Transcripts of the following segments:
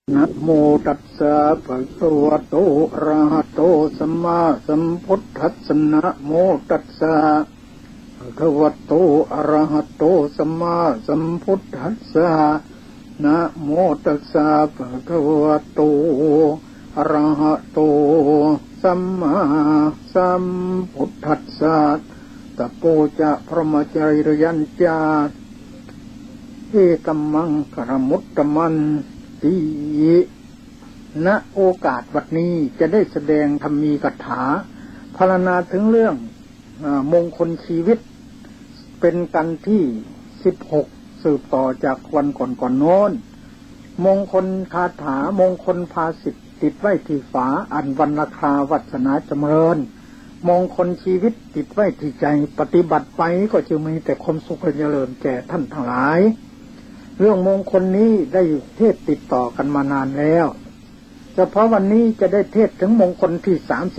นะโมตัสสะภะคะวะโตอะระหะโตสัมมาสัมพุทธัสสะนะโมตัสสะภะคะวะโตอะระหะโตสัมมาสัมพุทธัสสะนะโมตัสสะภะคะวะโตอะระหะโตสัมมาสัมพุทธัสสะตะโพจะพระมจริยัญจาเอตัมมังกรมุตตมันติณโอกาสวัดนี้จะได้แสดงธรรมีกถาพรรณนาถึงเรื่องมงคลชีวิตเป็นกันที่16สืบต่อจากวันก่อนโน้นมงคลคาถามงคลภาษิตติดไว้ที่ฝาอันวรรณคาวัฒนาจำเริญมงคลชีวิตติดไว้ที่ใจปฏิบัติไปก็จะมีแต่ความสุขเจริญแก่ท่านทั้งหลายเรื่องมงคลนี้ได้เทศติดต่อกันมานานแล้วเฉพาะวันนี้จะได้เทศถึงมงคลที่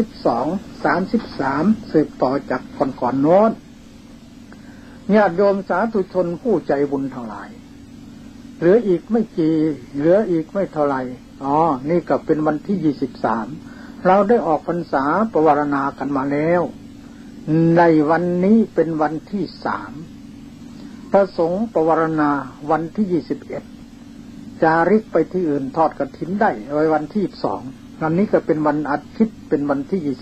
32 33สืบต่อจากก่อนโน้นญาติโยมสาธุชนผู้ใจบุญทั้งหลายเหลืออีกไม่เท่าไหร่นี่ก็เป็นวันที่23เราได้ออกพรรษาปวารณากันมาแล้วในวันนี้เป็นวันที่3พระสงฆ์ปวารณาวันที่21จาริกไปที่อื่นทอดกฐินได้ไว้วันที่22วันนี้ก็เป็นวันอาทิตย์เป็นวันที่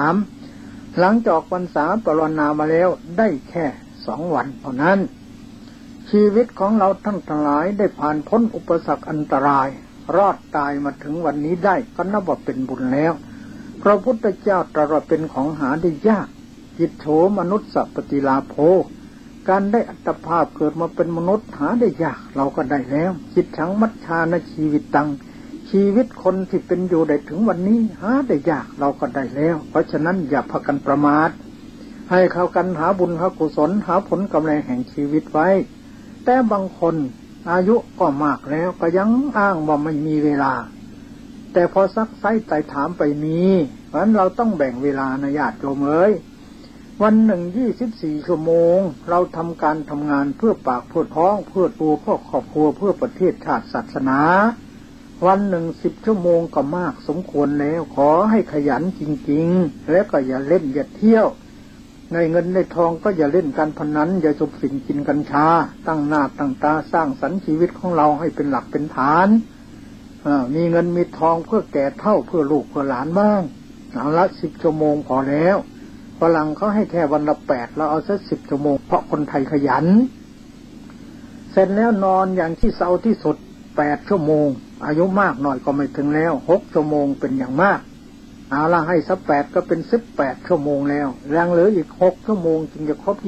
23หลังจากออกพรรษาปวารณามาแล้วได้แค่2วันเท่านั้นชีวิตของเราทั้งหลายได้ผ่านพ้นอุปสรรคอันตรายรอดตายมาถึงวันนี้ได้ก็นับว่าเป็นบุญแล้วพระพุทธเจ้าตรัสว่าเป็นของหาได้ยากจิตโฉมนุษย์สัพปติลาโภการได้อัตภาพเกิดมาเป็นมนุษย์หาได้ยากเราก็ได้แล้วจิตฉังมัจฉานะชีวิตตังชีวิตคนที่เป็นอยู่ได้ถึงวันนี้หาได้ยากเราก็ได้แล้วเพราะฉะนั้นอย่าพากันประมาทให้เข้ากันหาบุญหากุศลหาผลกำไรแห่งชีวิตไว้แต่บางคนอายุก็มากแล้วก็ยังอ้างว่าไม่มีเวลาแต่พอซักไซ้ไต่ถามไปมีเพราะฉะนั้นเราต้องแบ่งเวลานะญาติโยมเอ้ยวันหนึ่ง24ชั่วโมงเราทำการทำงานเพื่อปากเพื่อท้องเพื่อตัวเพื่อครอบครัวเพื่อประเทศชาติศาสนาวันหนึ่ง10ชั่วโมงก็มากสมควรแล้วขอให้ขยันจริงๆและก็อย่าเล่นอย่าเที่ยวในเงินในทองก็อย่าเล่นการพนันอย่าสูบสิ่งกินกัญชาตั้งหน้าตั้งตาสร้างสรรค์ชีวิตของเราให้เป็นหลักเป็นฐานมีเงินมีทองเพื่อแก่เฒ่าเพื่อลูกเพื่อหลานบ้างเอาละ10ชั่วโมงพอแล้วฝรั่งเขาให้แค่วันละ8เราเอาสัก10ชั่วโมงเพราะคนไทยขยันเสร็จแล้วนอนอย่างที่เศร้าที่สุด8ชั่วโมงอายุมากหน่อยก็ไม่ถึงแล้ว6ชั่วโมงเป็นอย่างมากเอาละให้สัก8ก็เป็น18ชั่วโมงแล้วยังเหลืออีก6ชั่วโมงจึงจะครบ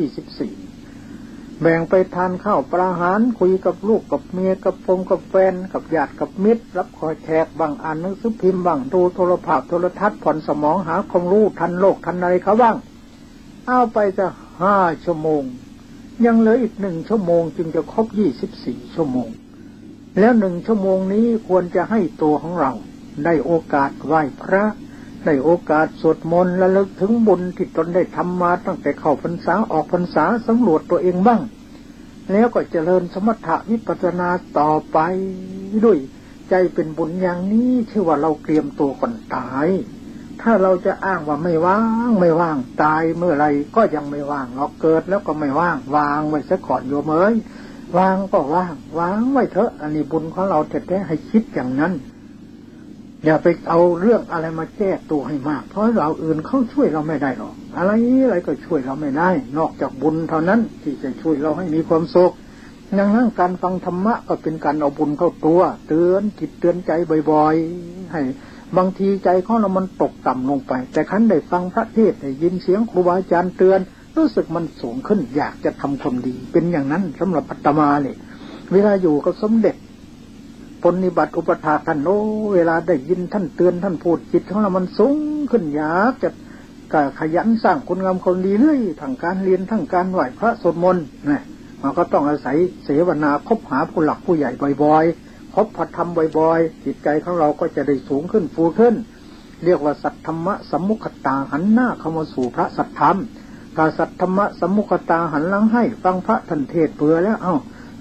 24แบ่งไปทานข้าวปลาอาหารคุยกับลูกกับเมียกับพงกับแฟนกับญาติกับมิตรรับคอยแขกบางอ่านหนังสือพิมพ์บางดูโทรภาพโทรทัศน์ผ่อนสมองหาความรู้ทันโลกทันอะไรเขาบ้างเอาไปจะ5ชั่วโมงยังเหลืออีก1ชั่วโมงจึงจะครบ24ชั่วโมงแล้ว1ชั่วโมงนี้ควรจะให้ตัวของเราได้โอกาสไหว้พระได้โอกาสสวดมนต์ระลึกถึงบุญที่ตนได้ทำมาตั้งแต่เข้าพรรษาออกพรรษาสำรวจตัวเองบ้างแล้วก็เจริญสมถะวิปัสสนาต่อไปด้วยใจเป็นบุญอย่างนี้ชื่อว่าเราเตรียมตัวก่อนตายถ้าเราจะอ้างว่าไม่ว่างตายเมื่อไรก็ยังไม่ว่างเราเกิดแล้วก็ไม่ว่างวางไว้ซะก่อนโยมเอ้ยวางก็วางไว้เถอะอันนี้บุญของเราแท้ๆให้คิดอย่างนั้นอย่าไปเอาเรื่องอะไรมาแก้ตัวให้มากเพราะเราอื่นเขาช่วยเราไม่ได้หรอกอะไรก็ช่วยเราไม่ได้นอกจากบุญเท่านั้นที่จะช่วยเราให้มีความสุขดังนั้นการฟังธรรมะก็เป็นการเอาบุญเข้าตัวเตือนจิตเตือนใจบ่อยๆให้บางทีใจของเรามันตกต่ำลงไปแต่ครั้นได้ฟังพระเทศน์ได้ยินเสียงครูบาอาจารย์เตือนรู้สึกมันสูงขึ้นอยากจะทำความดีเป็นอย่างนั้นสำหรับอาตมาเนี่ยเวลาอยู่กับสมเด็จปฏิบัติอุปถากท่านเวลาได้ยินท่านเตือนท่านพูดจิตของเรามันสูงขึ้นอยากจะขยันสร้างคุณงามความดีเลยทั้งการเรียนทั้งการไหว้พระสวดมนต์นะมันก็ต้องอาศัยเสวนาคบหาผู้หลักผู้ใหญ่บ่อยๆคบพระธรรมบ่อยๆจิตใจของเราก็จะได้สูงขึ้นฟูขึ้นเรียกว่าสัทธรรมะสัมมุขตาหันหน้าเข้ามาสู่พระสัทธรรมถ้าสัทธรรมะสัมมุขตาหันหลังให้ฟังพระท่านเทศน์เบื่อแล้ว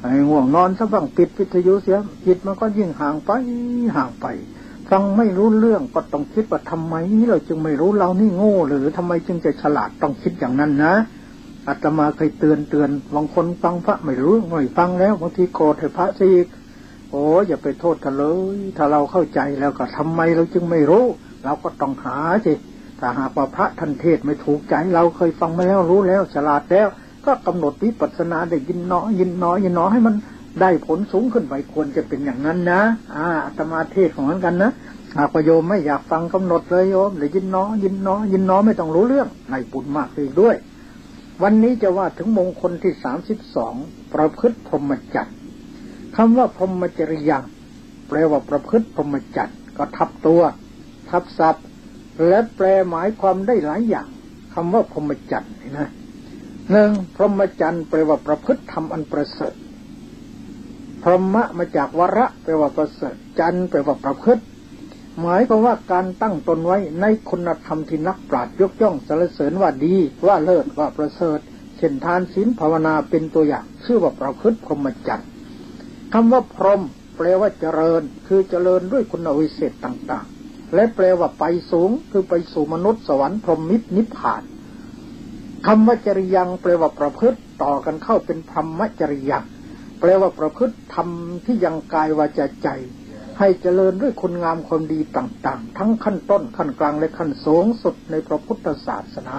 ไอ้ง่วงนอนซะบ้างปิดวิทยุเสียจิตมันก็ยิ่งห่างไปฟังไม่รู้เรื่องก็ต้องคิดว่าทำไมเราจึงไม่รู้เรานี่โง่หรือทำไมจึงจะฉลาดต้องคิดอย่างนั้นนะอาตมาเคยเตือนบางคนฟังพระไม่รู้ไม่ฟังแล้วบางทีโกรธให้พระซีกโอ้อย่าไปโทษท่านเลยถ้าเราเข้าใจแล้วก็ทำไมเราจึงไม่รู้เราก็ต้องหาสิถ้าหากว่าพระท่านเทศไม่ถูกใจเราเคยฟังมาแล้วรู้แล้วฉลาดแล้วก็กำหนดวิปัสสนาได้ยินน้อยให้มันได้ผลสูงขึ้นไปควรจะเป็นอย่างนั้นนะอาตมาเทศของมันกันนะหากโยมไม่อยากฟังกำหนดเลยโยมเลยยินน้อยไม่ต้องรู้เรื่องในบุญมากเลยด้วยวันนี้จะว่าถึงมงคลที่32ประพฤติพรหมจรรย์คำว่าพรหมจริยาแปลว่าประพฤติพรหมจรรย์ก็ทับตัวทับศัพท์และแปลหมายความได้หลายอย่างคำว่าพรหมจรรย์นะหนึ่งพรหมจรรย์แปลว่าประพฤติธรรมอันประเสริฐพรหมะมาจากวระแปลว่าประเสริฐจรรย์แปลว่าประพฤติหมายความว่าการตั้งตนไว้ในคุณธรรมที่นักปราชญ์ยกย่องสรรเสริญว่าดีว่าเลิศว่าประเสริฐเช่นทานศีลภาวนาเป็นตัวอย่างชื่อว่าประพฤติพรหมจรรย์คำว่าพรหมแปลว่าเจริญคือเจริญด้วยคุณวิเศษต่างๆและแปลว่าไปสูงคือไปสู่มนุษย์สวรรค์พรหมมิตรนิพพานคำว่าจริยังแปลว่าประพฤติต่อกันเข้าเป็นพรหมจริยังแปลว่าประพฤติธรรมที่ยังกายวาจาใจให้เจริญด้วยคุณงามความดีต่างๆทั้งขั้นต้นขั้นกลางและขั้นสูงสุดในพระพุทธศาสนา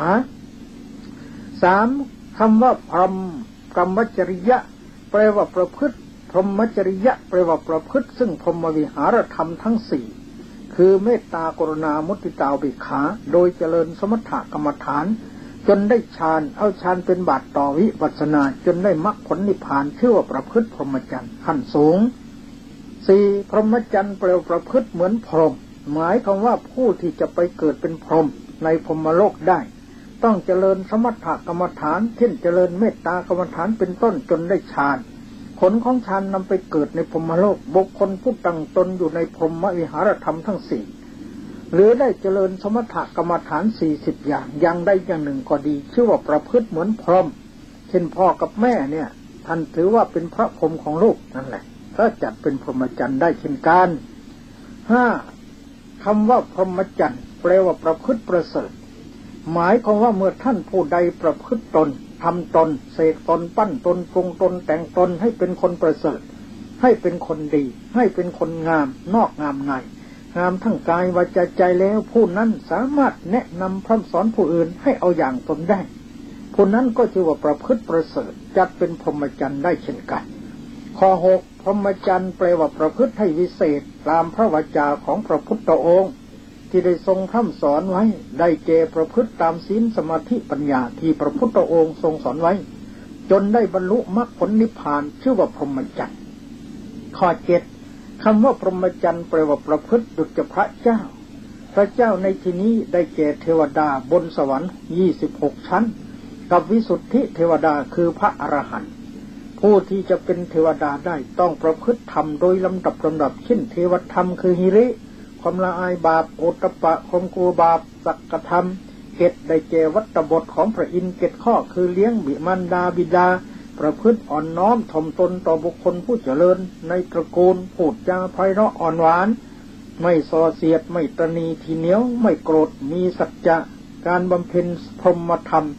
3. คำว่าพรหมจริยะแปลว่าประพฤติพรหมจริยะแปลว่าประพฤติซึ่งพรหมวิหารธรรมทั้ง4คือเมตตากรุณามุทิตาอุเบกขาโดยเจริญสมถกรรมฐานจนได้ฌานเอาฌานเป็นบาตรต่อวิปัสสนาจนได้มรรคผลนิพพานชื่อว่าประพฤติพรหมจรรย์ขั้นสูง 4. พรหมจรรย์แปลว่าประพฤติเหมือนพรหมหมายความว่าผู้ที่จะไปเกิดเป็นพรหมในพรหมโลกได้ต้องเจริญสมถกรรมฐานเช่นเจริญเมตตากรรมฐานเป็นต้นจนได้ฌานผลของฌานนำไปเกิดในพรหมโลกบุคคลผู้ตั้งตนอยู่ในพรหมวิหารธรรมทั้ง4หรือได้เจริญสมถกรรมฐาน40อย่างใดอย่างหนึ่งก็ดีชื่อว่าประพฤติเหมือนพรหมเช่นพ่อกับแม่เนี่ยท่านถือว่าเป็นพระพรหมของลูกนั่นแหละก็จัดเป็นพรหมจรรย์ได้เช่นกัน 5. คำว่าพรหมจรรย์แปลว่าประพฤติประเสริฐหมายความว่าเมื่อท่านผู้ใดประพฤติตนทำตนเสกตนปั้นตนปรุงตนแต่งตนให้เป็นคนประเสริฐให้เป็นคนดีให้เป็นคนงามนอกงามในงามทั้งกายวาจาใจแล้วผู้นั้นสามารถแนะนำพร่ำสอนผู้อื่นให้เอาอย่างตนได้ผู้นั้นก็ชื่อว่าประพฤติประเสริฐจัดเป็นพรหมจรรย์ได้เช่นกันข้อ 6 พรหมจรรย์แปลว่าประพฤติให้วิเศษตามพระวจาของพระพุทธองค์ที่ได้ทรงพร่ำสอนไว้ได้แก่ประพฤติตามศีลสมาธิปัญญาที่พระพุทธองค์ทรงสอนไว้จนได้บรรลุมรรคผลนิพพานชื่อว่าพรหมจรรย์ข้อ 7 คำว่าพรหมจรรย์แปลว่าประพฤติดุจพระเจ้าพระเจ้าในที่นี้ได้แก่เทวดาบนสวรรค์26ชั้นกับวิสุทธิเทวดาคือพระอรหันต์ผู้ที่จะเป็นเทวดาได้ต้องประพฤติธรรมโดยลำดับเช่นเทวธรรมคือหิริความละอายบาปโอตตัปปะความกลัวบาปสักกธรรมเกตได้แก่วัตบทของพระอินทร์7ข้อคือเลี้ยงบิมารดาบิดาประพฤติอ่อนน้อมถ่อมตนต่อบุคคลผู้เจริญในตระกูลพูดจาไพเราะอ่อนหวานไม่ส่อเสียดไม่ตระนีทีเหนียวไม่โกรธมีสัจจะการบำเพ็ญพรหมธรรม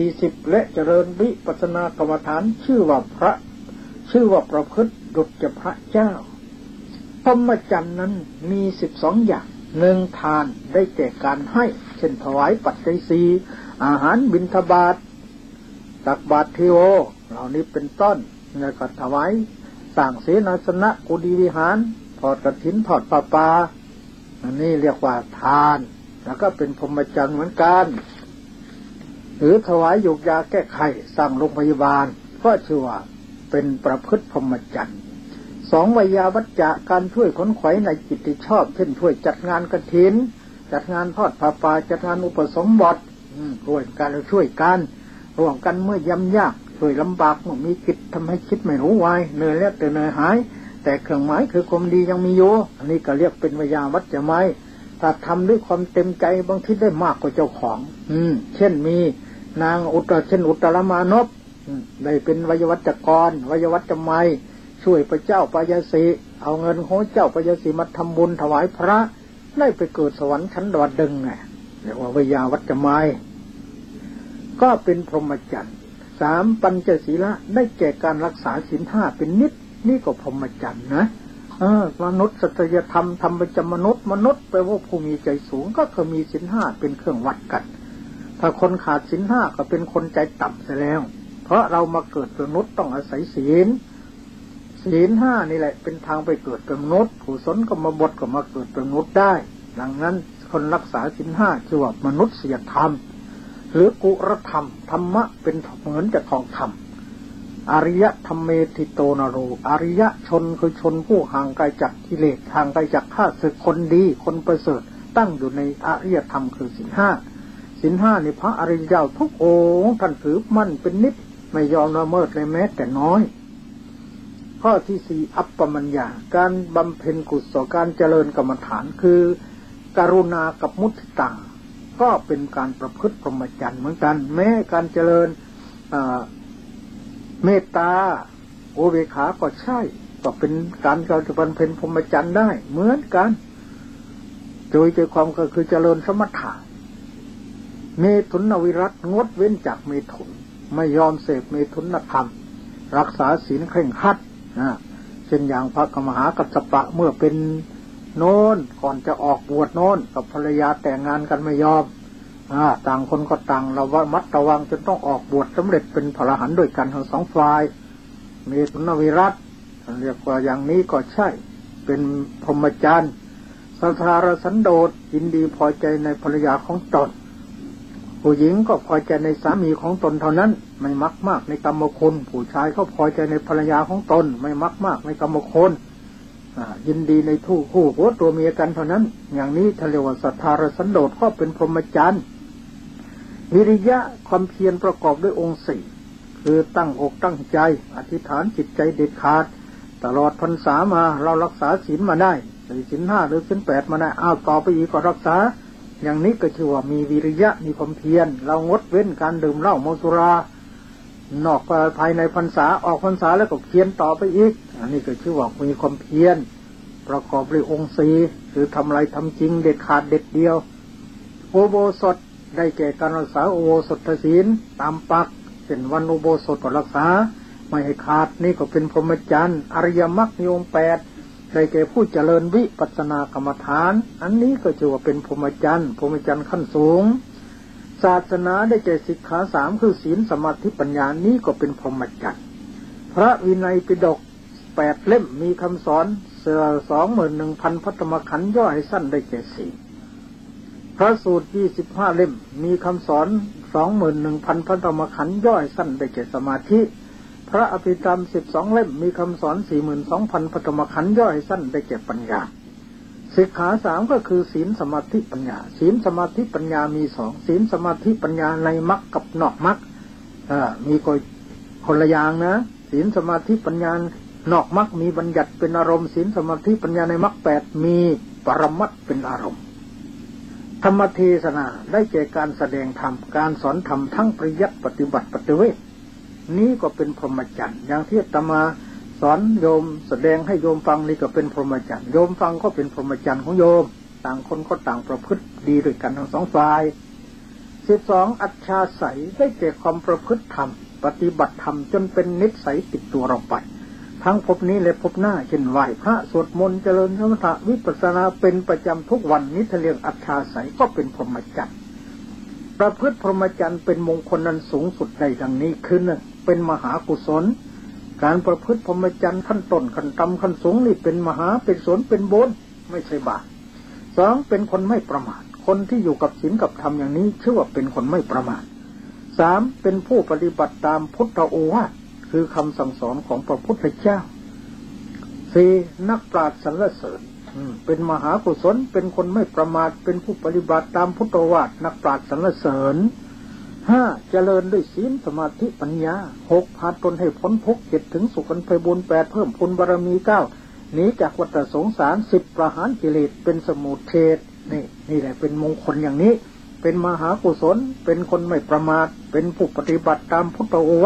40และเจริญวิปัสสนากรรมฐานชื่อว่าประพฤติดุจพระเจ้าพรหมจรรย์นั้นมี12อย่าง1ทานได้แก่การให้เช่นถวายปัจจัย4อาหารบิณฑบาตตักบาตรเทโวเหล่านี้เป็นต้นแล้วก็ถวายสร้างเสนาสนะกุฏิวิหารทอดกฐินทอดผ้าป่าอันนี้เรียกว่าทานแล้วก็เป็นพรหมจรรย์เหมือนกันหรือถวายยูกยาแก้ไขสร้างโรงพยาบาลก็ชื่อว่าเป็นประพฤติพรหมจรรย์2วยาวัจจะการช่วยขนขวายในกิจที่ชอบเช่นช่วยจัดงานกฐินจัดงานทอดผ้าป่าจัดงานอุปสมบทร่วมกันช่วยกันร่วมกันเมื่อยำยากช่วยลำบากเมื่อมีกิจทำให้คิดไม่รู้วายเหนื่อยแล้วแต่เหนื่อยหายแต่เครื่องหมายคือความดียังมีอยู่อันนี้ก็เรียกเป็นวยาวัจจะไหมถ้าทำด้วยความเต็มใจบางทีได้มากกว่าเจ้าของเช่นมีนางอุตรมานพได้เป็นวยวัจกรวยวัจไมยช่วยพระเจ้าปายาสีเอาเงินของเจ้าปายาสีมาทำบุญถวายพระได้ไปเกิดสวรรค์ชั้นดาวดึงไงเรียกว่าวยวัจไมยก็เป็นพรหมจรรย์3ปัญจศีละได้แก่การรักษาศีล5เป็นนิจนี่ก็พรหมจรรย์นะมนุษย์สัตยธรรมทำประจำมนุษย์แปลว่าผู้มีใจสูงก็คือมีศีล5เป็นเครื่องวัดกันถ้าคนขาดศีล5ก็เป็นคนใจต่ำเสียแล้วเพราะเรามาเกิดเป็นมนุษย์ต้องอาศัยศีล5นี่แหละเป็นทางไปเกิดเป็นมนุษย์กุศลก็มาบดก็มาเกิดเป็นมนุษย์ได้ดังนั้นคนรักษาศีล5ชื่อว่ามนุษยธรรมหรือกุรธรรมธรรมะเป็นเหมือนจะทองคำอริยธรรมเมธิโตนโรอริยชนคือชนผู้ห่างไกลจากกิเลสห่างไกลจากข้าศึกคนดีคนประเสริฐตั้งอยู่ในอริยธรรมคือศีล5นี่พระอริยเจ้าทุกองค์ท่านถือมั่นเป็นนิจไม่ยอมละเมิดเลยแม้แต่น้อยข้อที่4อัปปมัญญาการบำเพ็ญกุศลการเจริญกรรมฐานคือกรุณากับมุทิตาก็เป็นการประพฤติพรหมจรรย์เหมือนกันแม้การเจริญเมตตาโอเบขาก็ใช่ก็เป็นการจะบำเพ็ญพรหมจรรย์ได้เหมือนกันโดยใจความก็คือเจริญสมถะเมถุนวิรัตงดเว้นจากเมถุนไม่ยอมเสพเมถุนธรรมรักษาศีลเคร่งครัดเช่นอย่างพระมหากัสสปะเมื่อเป็นโน้นก่อนจะออกบวชโน้นกับภรรยาแต่งงานกันไม่ยอมต่างคนก็ต่างระมัดระวังจนต้องออกบวชสำเร็จเป็นพระอรหันต์ด้วยกันทั้งสองฝ่ายเมถุนวิรัตเรียกว่าอย่างนี้ก็ใช่เป็นพรหมจรรย์สัทธารสันโดษยินดีพอใจในภรรยาของตนผู้หญิงก็พอใจในสามีของตนเท่านั้นไม่มักมากในกรรมคุณผู้ชายก็พอใจในภรรยาของตนไม่มักมากในกรรมคุณยินดีในคู่หัวตัวเมียกันเท่านั้นอย่างนี้ทะเลวสัทธารสันโดษก็เป็นพรหมจรรย์วิริยะความเพียรประกอบด้วยองค์4คือตั้งอกตั้งใจอธิษฐานจิตใจเด็ดขาดตลอดพรรษามาเรารักษาศีลมาได้ศีล5หรือศีล8มาได้ต่อไปอีกก็รักษาอย่างนี้ก็ชื่อว่ามีวิริยะมีความเพียรเรางดเว้นการดื่มเหล้าเมาสุรานอกภายในพรรษาออกพรรษาแล้วก็เพียรต่อไปอีกอันนี้ก็ชื่อว่ามีความเพียรประกอบด้วยองค์4คือทำอะไรทำจริงเด็ดขาดเด็ดเดียวอุโบสถได้แก่การรักษาอุโบสถศีลตามปักเป็นวันอุโบสถรักษาไม่ให้ขาดนี่ก็เป็นพรหมจรรย์อริยมรรคมีองค์8ได้แก่ผู้เจริญวิปัสสนากรรมฐานอันนี้ก็ชื่อว่าเป็นพรหมจรรย์ขั้นสูงศาสนาได้แก่สิกขา3คือศีลสมาธิปัญญานี้ก็เป็นพรหมจรรย์พระวินัยปิฎก8เล่มมีคำสอน21,000 พระธรรมขันธ์ย่อให้สั้นได้แก่4พระสูตร25เล่มมีคำสอน 21,000 พระธรรมขันธ์ย่อให้สั้นได้แก่สมาธิพระอภิธรรม12เล่มมีคำสอน 42,000 พระธรรมขันธ์ย่อให้สั้นได้แก่ปัญญาสิกขา3ก็คือศีลสมาธิปัญญาศีลสมาธิปัญญามี2ศีลสมาธิปัญญาในมรรคกับนอกมรรคมีคนละอย่างนะศีลสมาธิปัญญานอกมรรคมีบัญญัติเป็นอารมณ์ศีลสมาธิปัญญาในมรรค8มีปรมัตถ์เป็นอารมณ์ธรรมเทศนาได้แก่การแสดงธรรมการสอนธรรมทั้งปริยัติปฏิบัติปฏิเวทนี้ก็เป็นพรหมจรรย์อย่างที่อาตมาสอนโยมแสดงให้โยมฟังนี่ก็เป็นพรหมจรรย์โยมฟังก็เป็นพรหมจรรย์ของโยมต่างคนก็ต่างประพฤติดีด้วยกันทั้งสองฝ่าย12อัจฉริยะได้แก่ความประพฤติธรรมปฏิบัติธรรมจนเป็นนิสัยติดตัวเราไปทั้งภพนี้และภพหน้าเช่นไหว้พระสวดมนต์เจริญสมถะวิปัสสนาเป็นประจำทุกวันนี้เรียกอัจฉริยะก็เป็นพรหมจรรย์ประพฤติพรหมจรรย์เป็นมงคลนั้นสูงสุดใดดังนี้คือ1เป็นมหากุศลการประพฤติพรหมจรรย์ขั้นต้นขั้นต่ำขั้นสูงนี่เป็นมหาเป็นศลเป็นบุญไม่ใช่บาป2เป็นคนไม่ประมาทคนที่อยู่กับศีลกับธรรมอย่างนี้ชื่อว่าเป็นคนไม่ประมาท3เป็นผู้ปฏิบัติตามพุทธโอวาทคือคำสั่งสอนของพระพุทธเจ้า4นักปราชญ์สรรเสริญเป็นมหากุศลเป็นคนไม่ประมาทเป็นผู้ปฏิบัติตามพุทธโอวาทนักปราชญ์สรรเสริญ5เจริญด้วยศีลสมาธิปัญญา6พาตนให้พ้นทุกข์7ถึงสุขอันไพบูลย์8เพิ่มพูนบารมี9หนีจากวัฏสงสาร10ประหารกิเลสเป็นสมุทเฉทนี่แหละเป็นมงคลอย่างนี้เป็นมหากุศลเป็นคนไม่ประมาทเป็นผู้ปฏิบัติตามพุทธโอวาท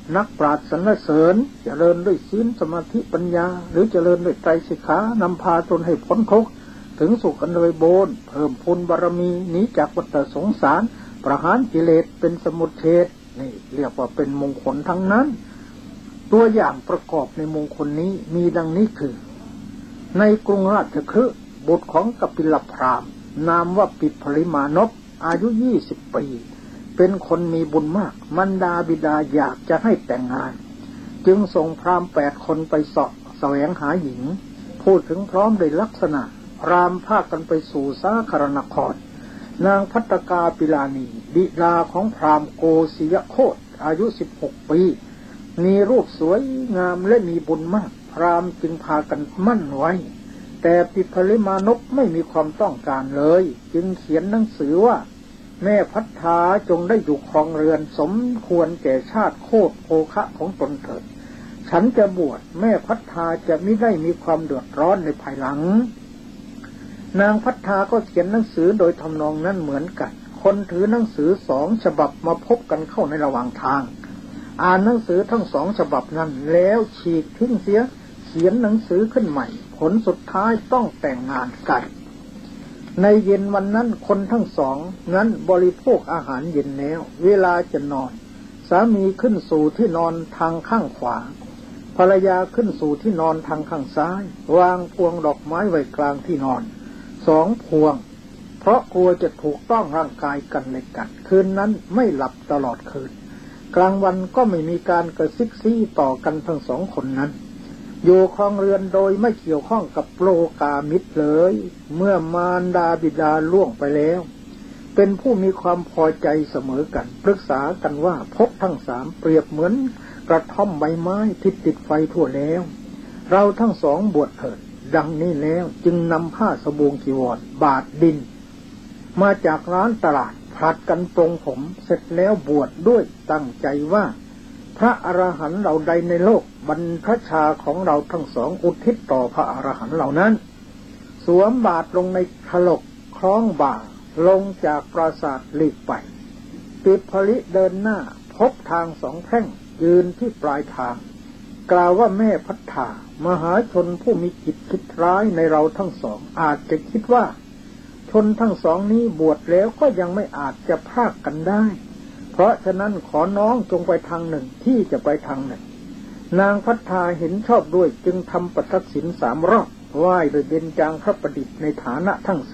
นักปราชญ์สรรเสริญเจริญด้วยศีลสมาธิปัญญาหรือเจริญด้วยไตรสิกขานำพาตนให้พ้นทุกข์ถึงสุขอันเลยโบนเพิ่มพูนบารมีหนีจากวัฏสงสารประหารกิเลสเป็นสมุทเฉทนี่เรียกว่าเป็นมงคลทั้งนั้นตัวอย่างประกอบในมงคลนี้มีดังนี้คือในกรุงราชคฤห์บุตรของกัปปิลพราหมณ์นามว่าปิดผลิมานพอายุ20 ปีเป็นคนมีบุญมากมารดาบิดาอยากจะให้แต่งงานจึงส่งพราหมณ์8 คนไปเสาะแสวงหาหญิงพูดถึงพร้อมโดยลักษณะพราหมณ์พากันไปสู่สาครนครนางภัตตกาปิลานีบิดาของพราหมณ์โกศิยโคตอายุ16 ปีมีรูปสวยงามและมีบุญมากพราหมณ์จึงพากันมั่นไว้แต่ปิผลิมานพไม่มีความต้องการเลยจึงเขียนหนังสือว่าแม่พัฒธาจงได้อยู่ครองเรือนสมควรแก่ชาติโคตรโภคะของตนเถิดฉันจะบวชแม่พัฒธาจะมิได้มีความเดือดร้อนในภายหลังนางพัฒธาก็เขียนหนังสือโดยทำนองนั้นเหมือนกันคนถือหนังสือ2 ฉบับมาพบกันเข้าในระหว่างทางอ่านหนังสือทั้ง2 ฉบับนั้นแล้วฉีกทิ้งเสียเขียนหนังสือขึ้นใหม่ผลสุดท้ายต้องแต่งงานกันในเย็นวันนั้นคนทั้งสองนั้นบริโภคอาหารเย็นแล้วเวลาจะนอนสามีขึ้นสู่ที่นอนทางข้างขวาภรรยาขึ้นสู่ที่นอนทางข้างซ้ายวางพวงดอกไม้ไว้กลางที่นอน2 พวงเพราะกลัวจะถูกต้องร่างกายกันและกันคืนนั้นไม่หลับตลอดคืนกลางวันก็ไม่มีการกระซิกซี้ต่อกันทั้ง2 คนนั้นอยู่ครองเรือนโดยไม่เกี่ยวข้องกับโลกามิตรเลยเมื่อมารดาบิดาล่วงไปแล้วเป็นผู้มีความพอใจเสมอกันปรึกษากันว่าภพทั้ง3เปรียบเหมือนกระท่อมใบไม้ที่ติดไฟทั่วแล้วเราทั้ง2บวชเถิดดังนี้แล้วจึงนำผ้าสบงจีวรบาทดินมาจากร้านตลาดผลัดกันปรงผมเสร็จแล้วบวชด้วยตั้งใจว่าพระอรหันต์เหล่าใดในโลกบรรพชาของเราทั้ง2อุทิศต่อพระอรหันต์เหล่านั้นสวมบาทลงในถลกคล้องบ่าลงจากปราสาทหลีกไปปิผลิเดินหน้าพบทาง2 แพร่งยืนที่ปลายทางกล่าวว่าแม่พัฒธามหาชนผู้มีจิตคิดร้ายในเราทั้ง2อาจจะคิดว่าชนทั้ง2นี้บวชแล้วก็ยังไม่อาจจะพรากกันได้เพราะฉะนั้นขอน้องจงไปทางหนึ่งที่จะไปทางหนึ่งนางพัฒธาเห็นชอบด้วยจึงทำประทักษิณ3 รอบไหว้โดยเบญจางคประดิษฐ์ในฐานะทั้ง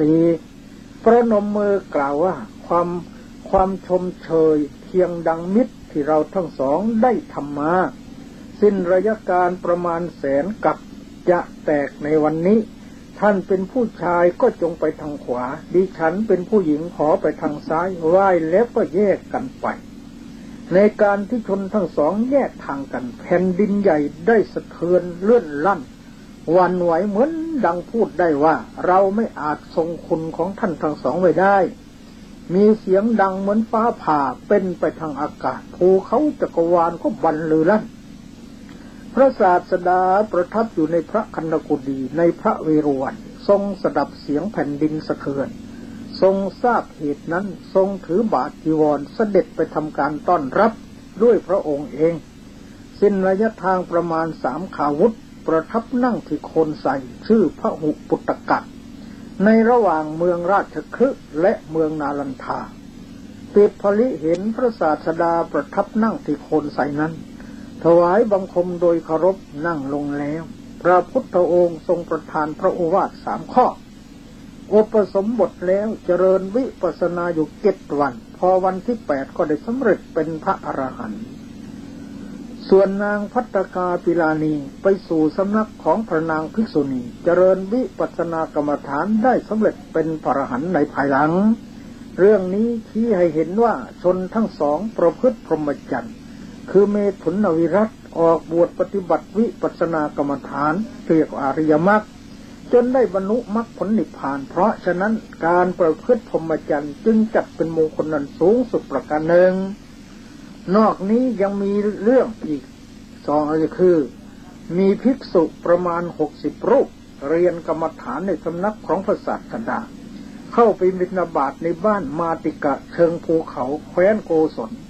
4ประนมมือกล่าวว่าความชมเชยเพียงดังมิตรที่เราทั้ง2ได้ทำมาสิ้นระยะการประมาณ100,000 กับจะแตกในวันนี้ท่านเป็นผู้ชายก็จงไปทางขวาดิฉันเป็นผู้หญิงขอไปทางซ้ายไหว้แล้วก็แยกกันไปในการที่ชนทั้ง2แยกทางกันแผ่นดินใหญ่ได้สะเทือนเลื่อนลั่นหวั่นไหวเหมือนดังพูดได้ว่าเราไม่อาจทรงคุณของท่านทั้ง2ไว้ได้มีเสียงดังเหมือนฟ้าผ่าเป็นไปทางอากาศภูเขาจักรวาลก็บันลือลั่นพระศาสดาประทับอยู่ในพระคันธกุฎีในพระเวรุวันทรงสดับเสียงแผ่นดินสะเทือนทรงทราบเหตุนั้นทรงถือบาทจีวรเสด็จไปทำการต้อนรับด้วยพระองค์เองสิ้นระยะทางประมาณ3 ขาวุธประทับนั่งที่โคนไทรชื่อพระหุปุตตกะในระหว่างเมืองราชคฤห์และเมืองนาลันทาปิผลิเห็นพระศาสดาประทับนั่งที่โคนไทรนั้นถวายบังคมโดยเคารพนั่งลงแล้วพระพุทธองค์ทรงประทานพระโอวาท3 ข้ออุปสมบทแล้วเจริญวิปัสสนาอยู่7 วันพอวันที่8ก็ได้สำเร็จเป็นพระอรหันต์ส่วนนางภัตตกาปิลานีไปสู่สำนักของพระนางภิกษุณีเจริญวิปัสสนากรรมฐานได้สำเร็จเป็นพระอรหันต์ในภายหลังเรื่องนี้ชี้ให้เห็นว่าชนทั้ง2ประพฤติพรหมจรรย์คือเมถุนวิรัตออกบวชปฏิบัติวิปัสสนากรรมฐานเรียกอริยมรรคจนได้บรรลุมรรคผลนิพพานเพราะฉะนั้นการประพฤติพรหมจรรย์จึงจัดเป็นมงคลนั้นสูงสุดประการหนึ่งนอกนี้ยังมีเรื่องอีก2 อันคือมีภิกษุประมาณ60 รูปเรียนกรรมฐานในสำนักของพระศาสดาเข้าไปบิณฑบาตในบ้านมาติกะเชิงภูเขาแคว้นโกศล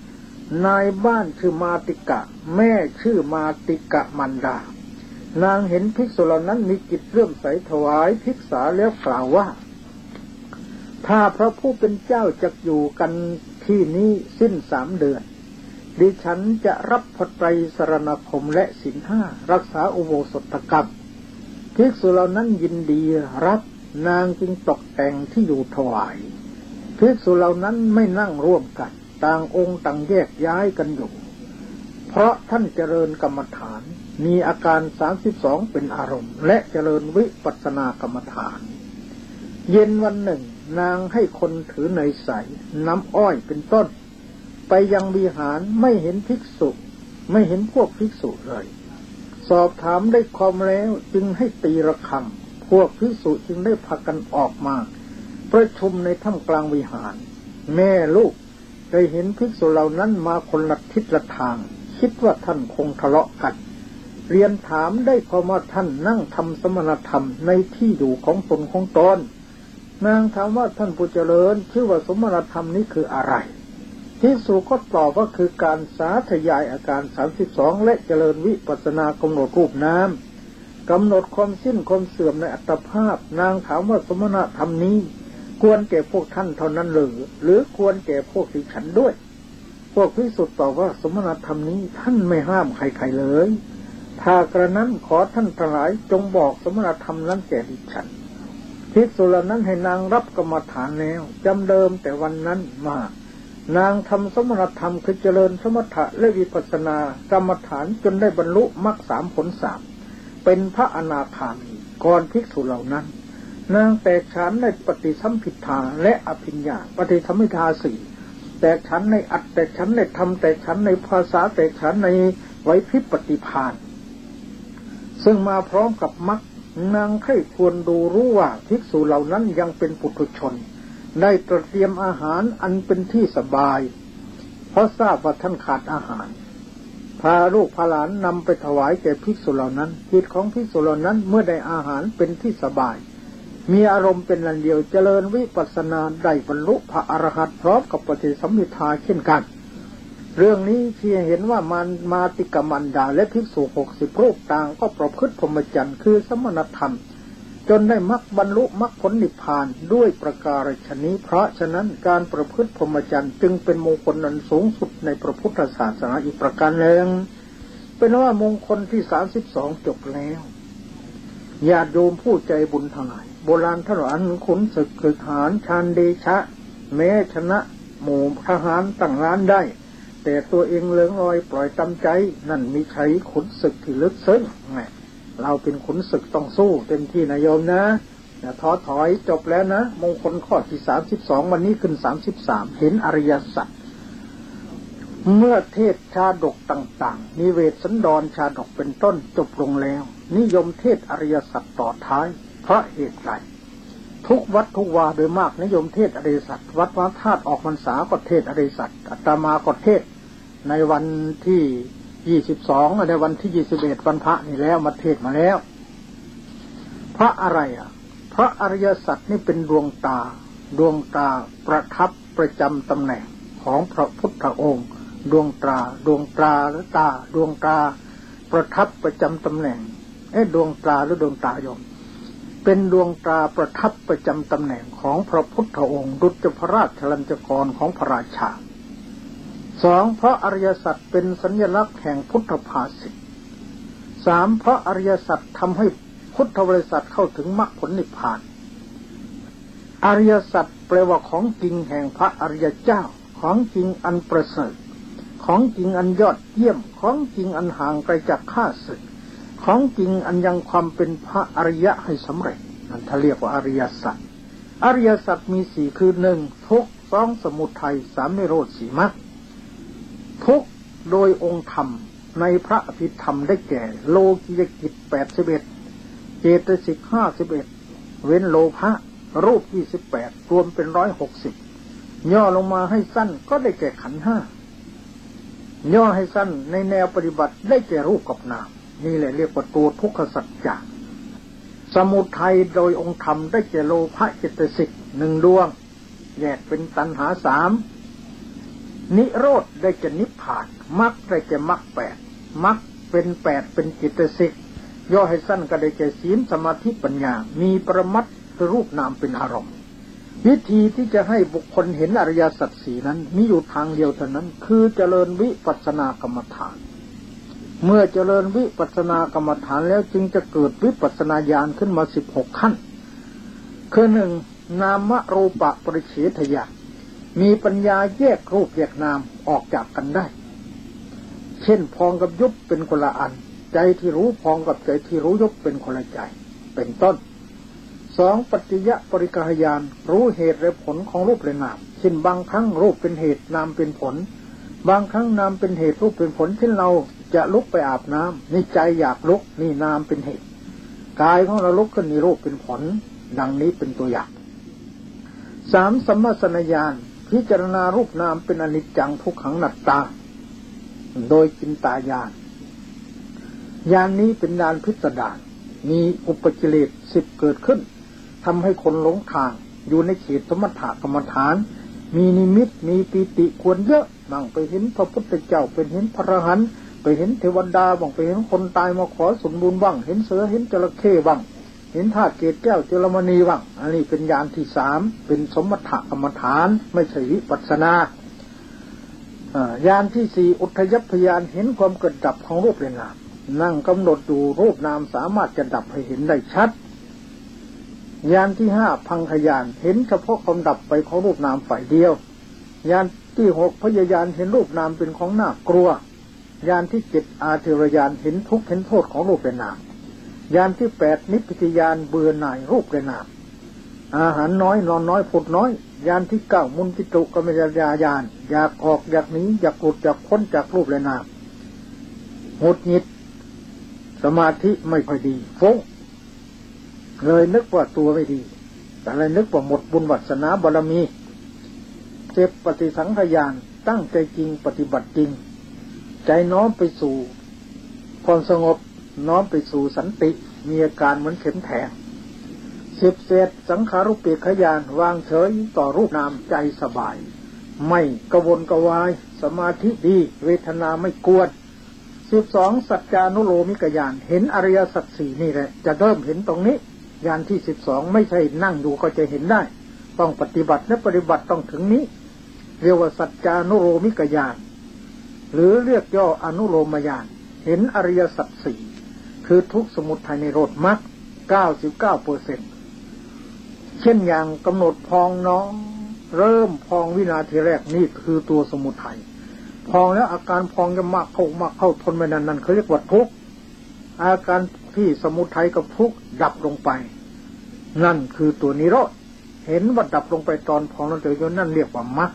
นายบ้านชื่อมาติกะแม่ชื่อมาติกะมันดานางเห็นภิกษุเหล่านั้นมีจิตเลื่อมใสถวายภิกษาแล้วกล่าวว่าถ้าพระผู้เป็นเจ้าจะอยู่กันที่นี้สิ้น3 เดือนดิฉันจะรับพระไตรสรณคมและศีล 5รักษาอุโบสถกรรมภิกษุเหล่านั้นยินดีรับนางจึงตกแต่งที่อยู่ถวายภิกษุเหล่านั้นไม่นั่งร่วมกันต่างองค์ต่างแยกย้ายกันอยู่เพราะท่านเจริญกรรมฐานมีอาการ32เป็นอารมณ์และเจริญวิปัสสนากรรมฐานเย็นวันหนึ่งนางให้คนถือเนยใสน้ำอ้อยเป็นต้นไปยังวิหารไม่เห็นภิกษุไม่เห็นพวกภิกษุเลยสอบถามได้ความแล้วจึงให้ตีระฆังพวกภิกษุจึงได้พากันออกมาประชุมในถ้ำกลางวิหารแม่ลูกได้เห็นภิกษุเหล่านั้นมาคนละทิศละทางคิดว่าท่านคงทะเลาะกันเรียนถามได้ความว่าท่านนั่งทำสมณธรรมในที่อยู่ของตนของตนนางถามว่าท่านผู้เจริญชื่อว่าสมณธรรมนี้คืออะไรภิกษุก็ตอบว่าคือการสาธยายอาการ32และเจริญวิปัสสนากำหนดรูปนามกำหนดความสิ้นความเสื่อมในอัตภาพนางถามว่าสมณธรรมนี้ควรแก่พวกท่านเท่านั้นหรือควรแก่พวกที่ฉันด้วยพวกภิกษุตอบว่าสมณธรรมนี้ท่านไม่ห้ามใครๆเลยถ้ากระนั้นขอท่านทั้งหลายจงบอกสมณธรรมนั้นแก่ดิฉันภิกษุเหล่านั้นให้นางรับกรรมฐานแล้วจำเดิมแต่วันนั้นมานางทำสมณธรรมคือเจริญสมถะและวิปัสสนากรรมฐานจนได้บรรลุมรรค3ผล3เป็นพระอนาคามีก่อนภิกษุเหล่านั้นนางแตกฉานในปฏิสัมภิทาและอภิญญาปฏิสัมภิทา4แตกฉานในอัตแตกฉานในธรรมแตกฉานในภาษาแตกฉานในไหวพริบปฏิภาณซึ่งมาพร้อมกับมรรคนางใคร่ควรดูรู้ว่าภิกษุเหล่านั้นยังเป็นปุถุชนได้เตรียมอาหารอันเป็นที่สบายเพราะทราบว่าท่านขาดอาหารพาลูกพาหลานนำไปถวายแก่ภิกษุเหล่านั้นจิตของภิกษุเหล่านั้นเมื่อได้อาหารเป็นที่สบายมีอารมณ์เป็นอันเดียวเจริญวิปัสสนาได้บรรลุพระอรหันต์พร้อมกับปฏิสัมภิทาเช่นกันเรื่องนี้ที่เห็นว่ามาติกมันดาและภิกษุ60รูปต่างก็ประพฤติพรหมจรรย์คือสมณธรรมจนได้มรรคบรรลุมรรคผลนิพพานด้วยประการฉะนี้เพราะฉะนั้นการประพฤติพรหมจรรย์จึงเป็นมงคลอันสูงสุดในพระพุทธศาสนาอีกประการหนึ่งเป็นว่ามงคลที่32จบแล้วญาติโยมผู้ใจบุญทั้งหลายโบราณท่านว่าอันขุนศึกคือทหารชาญเดชะแม้ชนะหมู่ทหารตั้งล้านได้แต่ตัวเองเลื่องลอยปล่อยตามใจนั่นมีใช้ขุนศึกที่ลึกซึ้งเราเป็นขุนศึกต้องสู้เต็มที่นะโยมนะอย่าท้อถอยจบแล้วนะมงคลข้อที่32วันนี้ขึ้น33เห็นอริยสัจเมื่อเทศชาดกต่างๆนิเวศสันดรชาดกเป็นต้นจบลงแล้วนิยมเทศอริยสัจต่อท้ายเพราะเหตุไรทุกวัดทุกวาโดยมากนิยมเทศอริยสัจวัดวาธาตุออกพรรษาก็เทศอริยสัจอาตมาก็เทศในวันที่22ในวันที่21วันพระนี่แล้วมาเทศมาแล้วเพราะอะไรเพราะอริยสัจนี่เป็นดวงตาประทับประจำตำแหน่งของพระพุทธองค์ดวงตาหรือตาดวงตาประทับประจำตำแหน่งดวงตาหรือดวงตาโยมเป็นดวงตาประทับประจำตำแหน่งของพระพุทธองค์ดุจพระราชลัญจกรของพระราชา2เพราะอริยสัจเป็นสัญลักษณ์แห่งพุทธภาษิต3เพราะอริยสัจทำให้พุทธบริษัทเข้าถึงมรรคผลนิพพานอริยสัจแปลว่าของจริงแห่งพระอริยเจ้าของจริงอันประเสริฐของจริงอันยอดเยี่ยมของจริงอันห่างไกลจากข้าศึกของจริงอันยังความเป็นพระอริยะให้สำเร็จนั่นท่าเรียกว่าอริยสัจอริยสัจมี4คือ1ทุกข์2สมุทัย3นิโรธ4มรรคทุกข์โดยองค์ธรรมในพระอภิธรรมได้แก่โลกิยกิจ81เจตสิก51เว้นโลภะรูป28รวมเป็น160ย่อลงมาให้สั้นก็ได้แก่ขันธ์5ย่อให้สั้นในแนวปฏิบัติได้แก่รูปกับนามนี่แหละเรียกว่าตัวทุกขสัจจะสมุทัยโดยองค์ธรรมได้แก่โลภะเจตสิก1ดวงแยกเป็นตัณหา3 นิโรธได้แก่นิพพานมรรคได้แก่มรรคแปดมรรคเป็นแปดเป็นจิตสิกย่อให้สั้นก็ได้แก่ศีลสมาธิปัญญามีปรมัตถ์คือรูปนามเป็นอารมณ์วิธีที่จะให้บุคคลเห็นอริยสัจสี่นั้นมีอยู่ทางเดียวเท่านั้นคือเจริญวิปัสสนากรรมฐานเมื่อเจริญวิปัสสนากรรมฐานแล้วจึงจะเกิดวิปัสสนาญาณขึ้นมา16ขั้นคือหนึ่งนามรูปปริเฉทญาณมีปัญญาแยกรูปแยกนามออกจากกันได้เช่นพองกับยุบเป็นคนละอันใจที่รู้พองกับใจที่รู้ยุบเป็นคนละใจเป็นต้นสองปัจจยปริกหญาณรู้เหตุและผลของรูปและนามเช่นบางครั้งรูปเป็นเหตุนามเป็นผลบางครั้งนามเป็นเหตุรูปเป็นผลเช่นเราจะลุกไปอาบน้ำนี่ใจอยากลุกนี่นามเป็นเหตุกายของเราลุกขึ้นนี่รูปเป็นผลดังนี้เป็นตัวอย่างสามสัมมาสัญญาณพิจารณารูปนามเป็นอนิจจังทุกขังอนัตตาโดยจินตญาณญาณนี้เป็นญาณพิสดารมีอุปกิเลส10เกิดขึ้นทำให้คนหลงทางอยู่ในเขตสมถะกรรมฐานมีนิมิตมีปีติควรเยอะนั่งไปเห็นพระพุทธเจ้าเป็นเห็นพระอรหันต์ไปเห็นเทวดาบ้างไปเห็นคนตายมาขอส่วนบุญบ้างเห็นเสือเห็นจระเข้บ้างเห็นธาตุเกศแก้วจุลมณีบ้างอันนี้เป็นญาณที่3เป็นสมถะกรรมฐานไม่ใช่วิปัสสนาญาณที่4อุทยัพพยานเห็นความเกิดดับของรูปและนามนั่งกำหนดดูรูปนามสามารถจะดับให้เห็นได้ชัดญาณที่5พังคญาณเห็นเฉพาะความดับไปของรูปนามฝ่ายเดียวญาณที่6พยญาณเห็นรูปนามเป็นของน่ากลัวญาณที่7อาทิรญาณเห็นทุกข์เห็นโทษของรูปและนามญาณที่8นิพพิทญาณเบื่อหน่ายรูปและนามอาหารน้อยนอนน้อยผุดน้อยญาณที่9มุนติตุกรรมญาณอยากออกอยากหนีอยากหลุดอยากพ้นจากรูปและนามหงุดหงิดสมาธิไม่ค่อยดีฟุ้งเลยนึกว่าตัวไม่ดีแต่เลยนึกว่าหมดบุญวาสนาบารมีเจ็บปฏิสังขยานตั้งใจจริงปฏิบัติจริงใจน้อมไปสู่ความสงบน้อมไปสู่สันติมีอาการเหมือนเข็มแทง10เศษสังขารุปเปกขญาณวางเฉยต่อรูปนามใจสบายไม่กระวนกระวายสมาธิดีเวทนาไม่กวน12สัจจานุโลมิกญาณเห็นอริยสัจ4นี่แหละจะเริ่มเห็นตรงนี้ญาณที่12ไม่ใช่นั่งดูก็จะเห็นได้ต้องปฏิบัติและปฏิบัติต้องถึงนี้เรียกว่าสัจจานุโลมิกญาณหรือเรียกย่ออนุโลมญาณเห็นอริยสัจ4คือทุกข์สมุทัยนิโรธมรรค 99% เช่นอย่างกำหนดพองน้องเริ่มพองวินาทีแรกนี่คือตัวสมุทัยพองแล้วอาการพองจะมากเข้าทนไม่นานนั่นเขาเรียกว่าทุกข์อาการที่สมุทัยกับทุกข์ดับลงไปนั่นคือตัวนิโรธเห็นว่าดับลงไปตอนพองแล้วเดี๋ยวนั่นเรียกว่ามรรค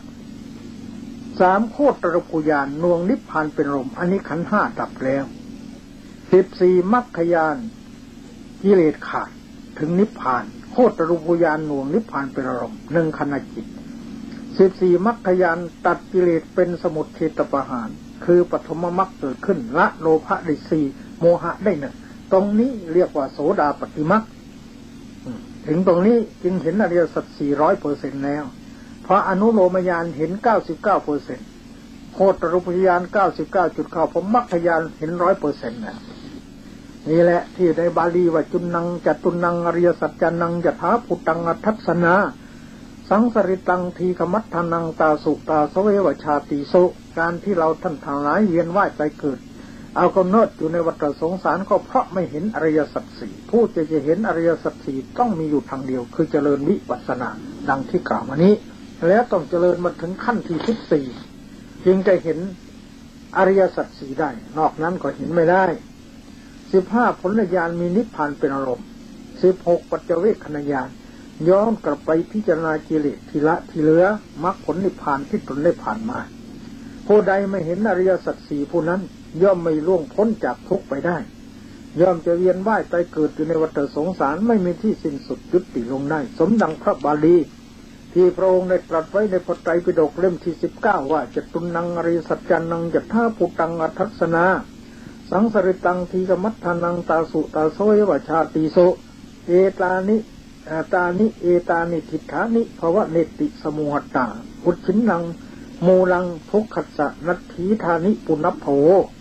3โคตรภูญาณนวงนิพพานเป็นลมอันนี้ขันธ์5ดับแล้ว14มรรคญาณกิเลสขาดถึงนิพพานโคตรภูญาณนวงนิพพานเป็นลม1ขณะจิต14มรรคญาณตัดกิเลสเป็นสมุทเฉทประหารคือปฐมมรรคเกิดขึ้นละโลภะได้4โมหะได้1ตรงนี้เรียกว่าโสดาปัตติมรรคถึงตรงนี้จึงเห็นอริยสัจ 400% แล้วเพราะอนุโลมญาณเห็น 99% โคตรภูญาณ 99 จุดเข้าผมมรรคญาณเห็น 100% นะนี่แหละที่ในบาลีว่าจุนังจัตุนังอริยสัจจานังยถาภูตังอัฏฐัสสนาสังสริตังทีฆมัฏฐานังตาสุตาสเววชาติโสการที่เราท่านทั้งหลายเวียนว่ายไปเกิดเอากำเนิดอยู่ในวัฏสงสารก็เพราะไม่เห็นอริยสัจสี่ผู้จะเห็นอริยสัจสี่ต้องมีอยู่ทางเดียวคือเจริญวิปัสสนาดังที่กล่าวมานี้แล้วต้องเจริญมาถึงขั้นที่14จึงจะเห็นอริยสัจสี่ได้นอกนั้นก็เห็นไม่ได้15ผลญาณมีนิพพานเป็นอารมณ์16ปัจเจเวคขณญาณย้อนกลับไปพิจารณากิเลสทีละทีเหลือมรรคผลนิพพานที่ตนได้ผ่านมาผู้ใดไม่เห็นอริยสัจสี่ผู้นั้นย่อมไม่ล่วงพ้นจากทุกข์ไปได้ย่อมจะเวียนว่ายตายเกิดอยู่ในวัฏสงสารไม่มีที่สิ้นสุดยุติลงได้สมดังพระบาลีที่พระองค์ได้ตรัสไว้ในพระไตรปิฎกเล่มที่19ว่าจตุนังอริยสัจจานังยถาภูตังอัฏฐัสสนาสังสริตังทีฆมัฏฐานังตาสุตาโสยวชาติโสเอตานิเอตานิทิฏฐานิภวะเนติสมุหตาอุจฉินังโมมูลังทุกขัสสะนัตถีธานิปุณพโภ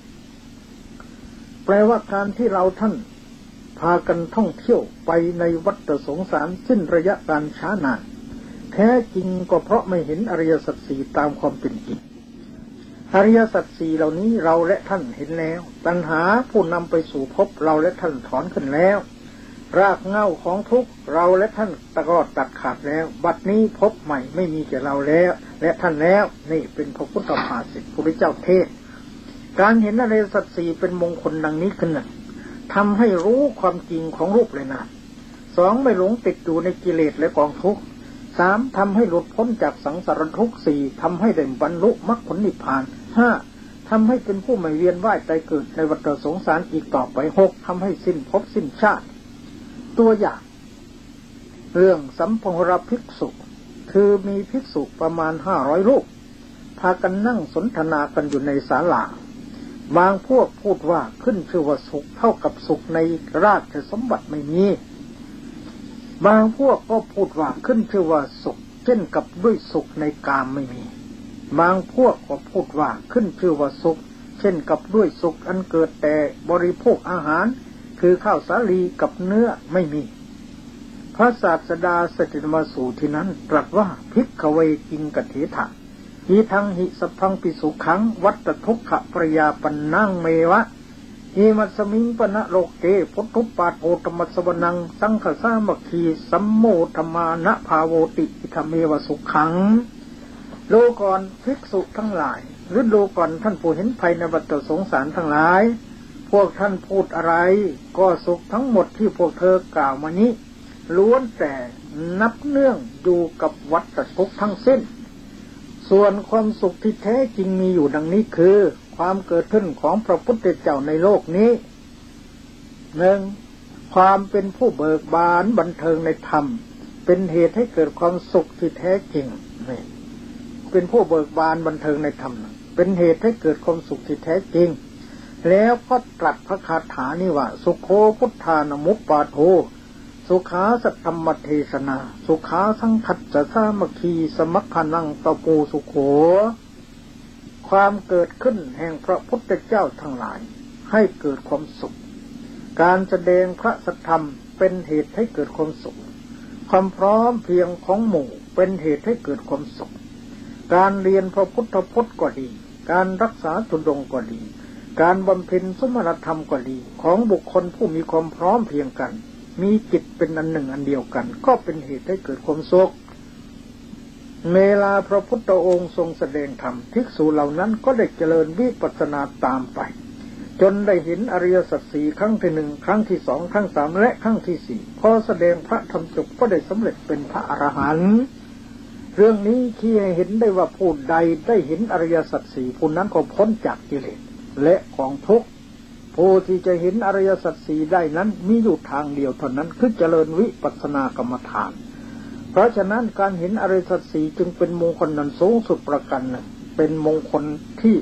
แปลว่าการที่เราท่านพากันท่องเที่ยวไปในวัฏสงสารสิ้นระยะการช้านานแท้จริงก็เพราะไม่เห็นอริยสัจสี่ตามความเป็นจริงอริยสัจสี่เหล่านี้เราและท่านเห็นแล้วตัณหาผู้นำไปสู่ภพเราและท่านถอนขึ้นแล้วรากเหง้าของทุกข์เราและท่านตะกอดตัดขาดแล้วบัดนี้ภพใหม่ไม่มีแก่เราแล้วและท่านแล้วนี่เป็นพระพุทธภาษิตพระพุทธเจ้าเทศการเห็นอริยสัจสี่เป็นมงคลดังนี้ขึ้นน่ะทำให้รู้ความจริงของรูปเลยนะสองไม่หลงติดอยู่ในกิเลสและกองทุกข์สามทำให้หลุดพ้นจากสังสารทุกข์สี่ทำให้ได้บรรลุมรรคผลนิพพานห้าทำให้เป็นผู้ไม่เวียนว่ายตายเกิดในวัฏสงสารอีกต่อไปหกทำให้สิ้นภพสิ้นชาติตัวอย่างเรื่องสัมภวรภิกษุคือมีภิกษุประมาณ500รูปพากันนั่งสนทนากันอยู่ในศาลาบางพวกพูดว่าขึ้นชื่อว่าสุขเท่ากับสุขในราชสมบัติไม่มีบางพวกก็พูดว่าขึ้นชื่อว่าสุขเช่นกับด้วยสุขในกามไม่มีบางพวกก็พูดว่าขึ้นชื่อว่าสุขเช่นกับด้วยสุขอันเกิดแต่บริโภคอาหารคือข้าวสาลีกับเนื้อไม่มีพระศาสดาเสด็จมาสู่ที่นั้นตรัสว่าภิกขเวกิงกเถถะหิทังหิสัพพังปิสุขังวัตทุกขปริยาปันนังเมวะหิมัสมิงปนะโลเกพุทธุปาโทธรรมสวนังสังฆสามัคคีสัมโมธมานะภาโวติอิธเมวสุขังโลก่อนภิกษุทั้งหลายหรือโลก่อนท่านผู้เห็นภัยในวัฏสงสารทั้งหลายพวกท่านพูดอะไรก็สุขทั้งหมดที่พวกเธอกล่าวมานี้ล้วนแต่นับเนื่องอยู่กับวัฏทุกข์ทั้งสิ้นส่วนความสุขที่แท้จริงมีอยู่ดังนี้คือความเกิดขึ้นของพระพุทธเจ้าในโลกนี้หนึ่งความเป็นผู้เบิกบานบันเทิงในธรรมเป็นเหตุให้เกิดความสุขที่แท้จริงนี่เป็นผู้เบิกบานบันเทิงในธรรมเป็นเหตุให้เกิดความสุขที่แท้จริงแล้วก็ตรัสพระคาถานี้ว่าสุโขพุทธานมุปปาโทสุขาสัทธรรมเทศนาสุขาสังคัจจะสามัคคีสมัคคนังตะปูสุโขความเกิดขึ้นแห่งพระพุทธเจ้าทั้งหลายให้เกิดความสุขการแสดงพระสัทธรรมเป็นเหตุให้เกิดความสุขความพร้อมเพรียงของหมู่เป็นเหตุให้เกิดความสุขการเรียนพระพุทธพจน์ก็ดีการรักษาธุดงค์ก็ดีการบำเพ็ญสมณธรรมก็ดีของบุคคลผู้มีความพร้อมเพรียงกันมีจิตเป็นอันหนึ่งอันเดียวกันก็เป็นเหตุให้เกิดความสุขเวลาพระพุทธองค์ทรงแสดงธรรมภิกษุเหล่านั้นก็ได้เจริญวิปัสสนาตามไปจนได้เห็นอริยสัจสี่ครั้งที่หนึ่งครั้งที่สองครั้งสามและครั้งที่สี่พอแสดงพระธรรมจบก็ได้สำเร็จเป็นพระอรหันต์เรื่องนี้ที่ให้เห็นได้ว่าผู้ใดได้เห็นอริยสัจสี่ผู้นั้นก็พ้นจากกิเลสและของทุกข์ผู้ที่จะเห็นอริยสัจสี่ได้นั้นมีอยู่ทางเดียวเท่านั้นคือเจริญวิปัสสนากรรมฐานเพราะฉะนั้นการเห็นอริยสัจสี่จึงเป็นมงคลนั้นสูงสุดประการหนึ่งเป็นมงคลที่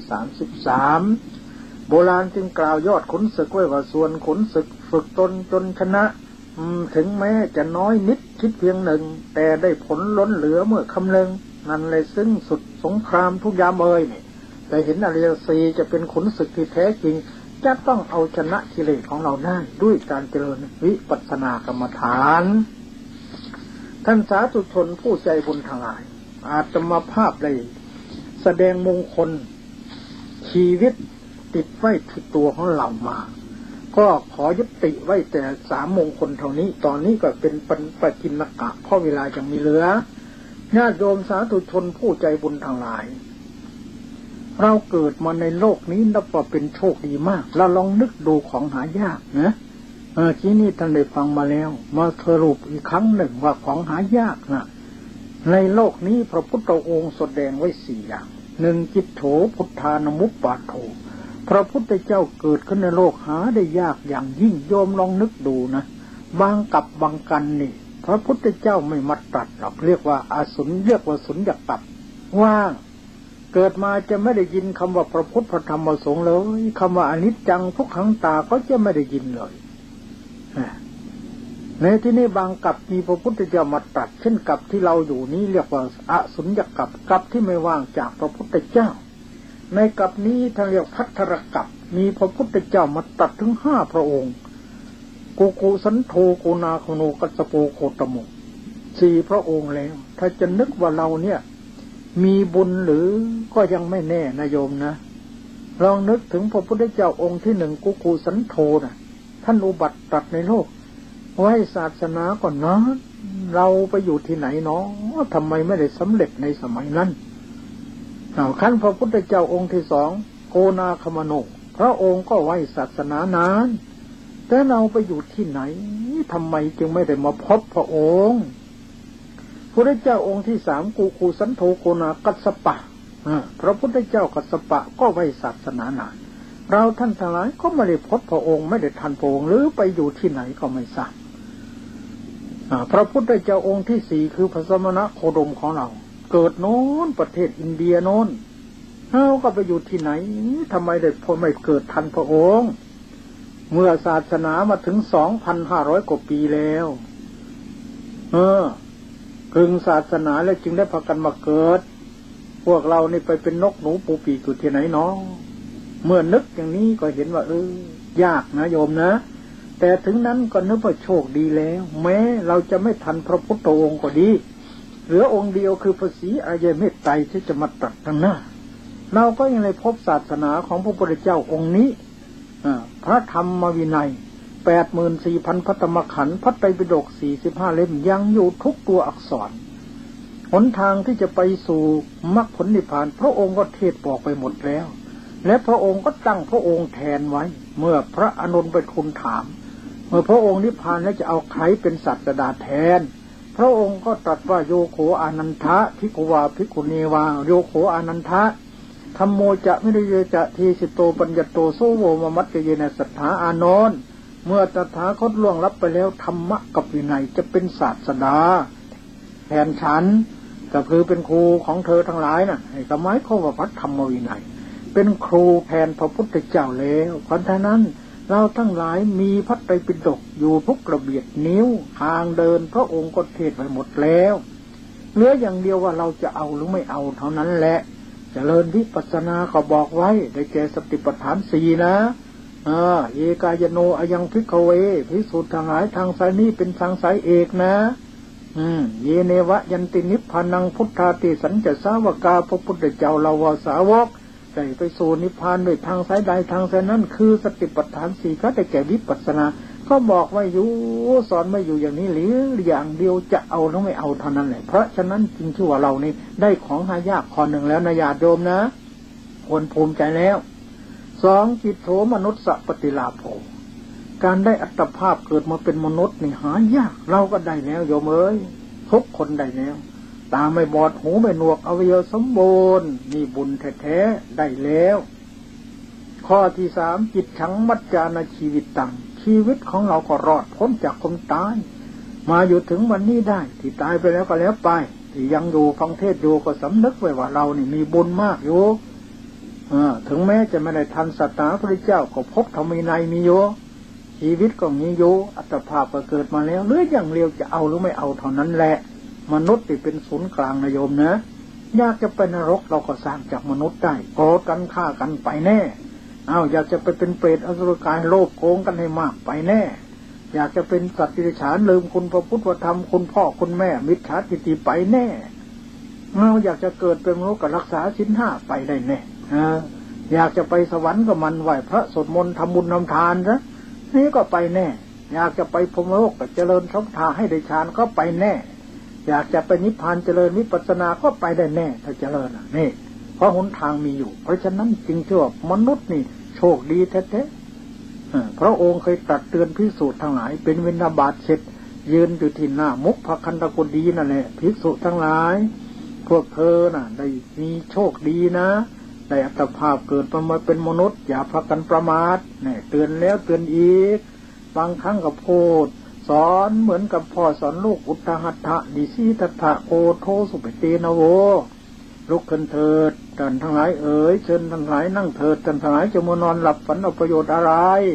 33โบราณจึงกล่าวยอดขุนศึกไว้ว่าส่วนขุนศึกฝึกตนจนชนะถึงแม้จะน้อยนิดคิดเพียงหนึ่งแต่ได้ผลล้นเหลือเมื่อคำนึงนั่นเลยซึ่งสุดสงครามทุกยามเนี่ยแต่เห็นอริยสัจสี่จะเป็นขุนศึกที่แท้จริงจะต้องเอาชนะกิเลสของเราได้ด้วยการเจริญวิปัสสนากรรมฐานท่านสาธุชนผู้ใจบุญทั้งหลายอาตมาภาพได้แสดงมงคลชีวิตติดไว้ที่ตัวของเรามาก็ขอยุติไว้แต่3มงคลเท่านี้ตอนนี้ก็เป็นปกิณกะเพราะเวลายังมีเหลือญาติโยมสาธุชนผู้ใจบุญทั้งหลายเราเกิดมาในโลกนี้นับว่าเป็นโชคดีมากเราลองนึกดูของหายากนะที่นี่ท่านได้ฟังมาแล้วมาสรุปอีกครั้งหนึ่งว่าของหายากนะในโลกนี้พระพุทธองค์แสดงไว้4อย่าง1จิตโถพุทธานมุปปาโถพระพุทธเจ้าเกิดขึ้นในโลกหาได้ยากอย่างยิ่งโยมลองนึกดูนะบางกับบางกันนี่พระพุทธเจ้าไม่มาตรัสหรอกเรียกว่าอสุญเรียกว่าสุญญตัปว่างเกิดมาจะไม่ได้ยินคำว่าพระพุทธพระธรรมพระสงฆ์เลยคำว่าอนิจจังทุกขังตาก็จะไม่ได้ยินเลยในที่นี้บางกับมีพระพุทธเจ้ามาตรัสเช่นกับที่เราอยู่นี้เรียกว่าอสุญญกับที่ไม่ว่างจากพระพุทธเจ้าในกับนี้ท่านเรียกภัททรกับมีพระพุทธเจ้ามาตรัสถึง5 พระองค์กูสันโธโกนาคโนกัสสโปโคตโม4 พระองค์แล้วถ้าจะนึกว่าเราเนี่ยมีบุญหรือก็ยังไม่แน่นะโยมนะลองนึกถึงพระพุทธเจ้าองค์ที่1กูสันโธนะท่านอุบัติตรัสในโลกไว้ศาสนาก่อนนะเราไปอยู่ที่ไหนเนาะทำไมไม่ได้สำเร็จในสมัยนั้นขั้นพระพุทธเจ้าองค์ที่2โกนาคมโนพระองค์ก็ไว้ศาสนานานแต่เราไปอยู่ที่ไหนทำไมจึงไม่ได้มาพบพระองค์พระเจ้าองค์ที่3กูสันโธโกนากัสสปะพระพุทธเจ้ากัสสปะก็ไว้ศาสนานานเราท่านทั้งหลายก็ไม่ได้พบพระองค์ไม่ได้ทันพระองค์หรือไปอยู่ที่ไหนก็ไม่ทราบพระพุทธเจ้าองค์ที่4คือพระสมณโคดมของเราเกิดโน้นประเทศอินเดียโน้นเราก็ไปอยู่ที่ไหนทำไมได้พอไม่เกิดทันพระองค์เมื่อศาสนามาถึง 2,500 กว่าปีแล้วกึ่งศาสนาแล้วจึงได้พากันมาเกิดพวกเรานี่ไปเป็นนกหนูปูปีกอยู่ที่ไหนเนาะเมื่อนึกอย่างนี้ก็เห็นว่ายากนะโยมนะแต่ถึงนั้นก็นึกว่าโชคดีแล้วแม้เราจะไม่ทันพระพุทธองค์ก็ดีเหลือองค์เดียวคือพระศรีอริยเมตไตรที่จะมาตรัสข้างหน้าเราก็ยังได้พบศาสนาของพระพุทธเจ้าองค์นี้พระธรรมวินัย 84,000 พระธรรมขันธ์พระไตรปิฎก45 เล่มยังอยู่ทุกตัวอักษรหนทางที่จะไปสู่มรรคผลนิพพานพระองค์ก็เทศบอกไปหมดแล้วและพระองค์ก็ตั้งพระองค์แทนไว้เมื่อพระอานนท์ไปทูลถามเมื่อพระองค์นิพพานแล้วจะเอาใครเป็นศาสดาแทนพระองค์ก็ตรัสว่าโยโขอานันทะภิกขุวาภิกขุเนวาโยโขอานันทะธัมโมจะมิริยจะทีสิโตปัญญโตโสโวมมัตเยเนสัทธาอานนท์เมื่อตถาคตล่วงลับไปแล้วธรรมะกับวินัยจะเป็นศาสดาแทนฉันก็คือเป็นครูของเธอทั้งหลายน่ะให้สมัยเขาว่าพระธรรมวินัยเป็นครูแทนพระพุทธเจ้าแล้วเพราะฉะนั้นเราทั้งหลายมีพระไตรปิฎกอยู่ทุกระเบียดนิ้วทางเดินพระองค์ก็เทศไว้หมดแล้วเหลืออย่างเดียวว่าเราจะเอาหรือไม่เอาเท่านั้นแหละเจริญวิปัสสนาก็บอกไว้ได้แก่สติปัฏฐาน4นะเอกายโนอยังภิกขเวภิกษุทั้งหลายทางสายนี้เป็นทางสายเอกนะเยเนวะยันตินิพพานังพุทธาติสัญจสาวกาพระพุทธเจ้าเราวาสาวกได้ไปสู่นิพพานด้วยทางสายใดทางสายนั้นคือสติปัฏฐาน4ก็ได้แก่วิปัสสนาก็บอกไว้อยู่สอนไม่อยู่อย่างนี้หรืออย่างเดียวจะเอาหรือไม่เอาเท่านั้นแหละเพราะฉะนั้นจึงชื่อว่าเรานี่ได้ของหายากข้อหนึ่งแล้วนะญาติโยมนะควรภูมิใจแล้ว2จิตโธมนุสสปฏิลาโภการได้อัตภาพเกิดมาเป็นมนุษย์นี่หายากเราก็ได้แล้วโยมเอ้ยทุกคนได้แล้วตาไม่บอดหูไม่หนวกอวัยวะสมบูรณ์นี่บุญแท้ๆได้แล้วข้อที่3จิตฉังมัจจานาชีวิตตังชีวิตของเราก็รอดพ้นจากความตายมาอยู่ถึงวันนี้ได้ที่ตายไปแล้วก็แล้วไปที่ยังอยู่ฟังเทศอยู่ก็สำนึกไว้ว่าเรานี่มีบุญมากอยู่ถึงแม้จะไม่ได้ทันศาสนาพระเจ้าก็พบธรรมวินัยมีอยู่ชีวิตก็มีอยู่อัตภาพก็เกิดมาแล้วหรืออย่างเร็วจะเอาหรือไม่เอาเท่านั้นแหละมนุษย์ที่เป็นศูนย์กลางนะโยมนะอยากจะไปนรกเราก็สร้างจากมนุษย์ได้โกรธกันฆ่ากันไปแน่อยากจะไปเป็นเปรตอสุรกายโลภโกงกันให้มากไปแน่อยากจะเป็นสัตว์ดิฉันลืมคุณพระพุทธธรรมคุณพ่อคุณแม่มิจฉาทิฏฐิไปแน่อยากจะเกิดเป็นมนุษย์ก็รักษาศีล5ไปได้แน่อยากจะไปสวรรค์ก็มันไหวพระสวดมนต์ทำบุญทำทานซะนี่ก็ไปแน่อยากจะไปพรหมโลกก็เจริญศรัทธาให้ได้ฌานก็ไปแน่อยากจะไปนิพพานเจริญวิปัสสนาก็ไปได้แน่ถ้าเจริญนี่เพราะหนทางมีอยู่เพราะฉะนั้นจึงเชื่อว่ามนุษย์นี่โชคดีแท้ๆพระองค์เคยตรัสเตือนภิกษุทั้งหลายเป็นวินาบาตเสร็จยืนอยู่ที่หน้ามุขพคันธกุฎีนั่นแหละภิกษุทั้งหลายพวกเธอน่ะได้มีโชคดีนะได้อัตภาพเกิดมาเป็นมนุษย์อย่าพากันประมาทนี่เตือนแล้วเตือนอีกบางครั้งก็พูดสอนเหมือนกับพ่อสอนลูกอุตหัตถะดิสีทัตถะโอโทสุปเตนะโวลุกขึ้นเถิดท่านทั้งหลายเอ๋ยเชิญท่านทั้งหลายนั่งเถิดท่านทั้งหลายจะมัวนอนหลับฝันเอาประโยชน์อะไร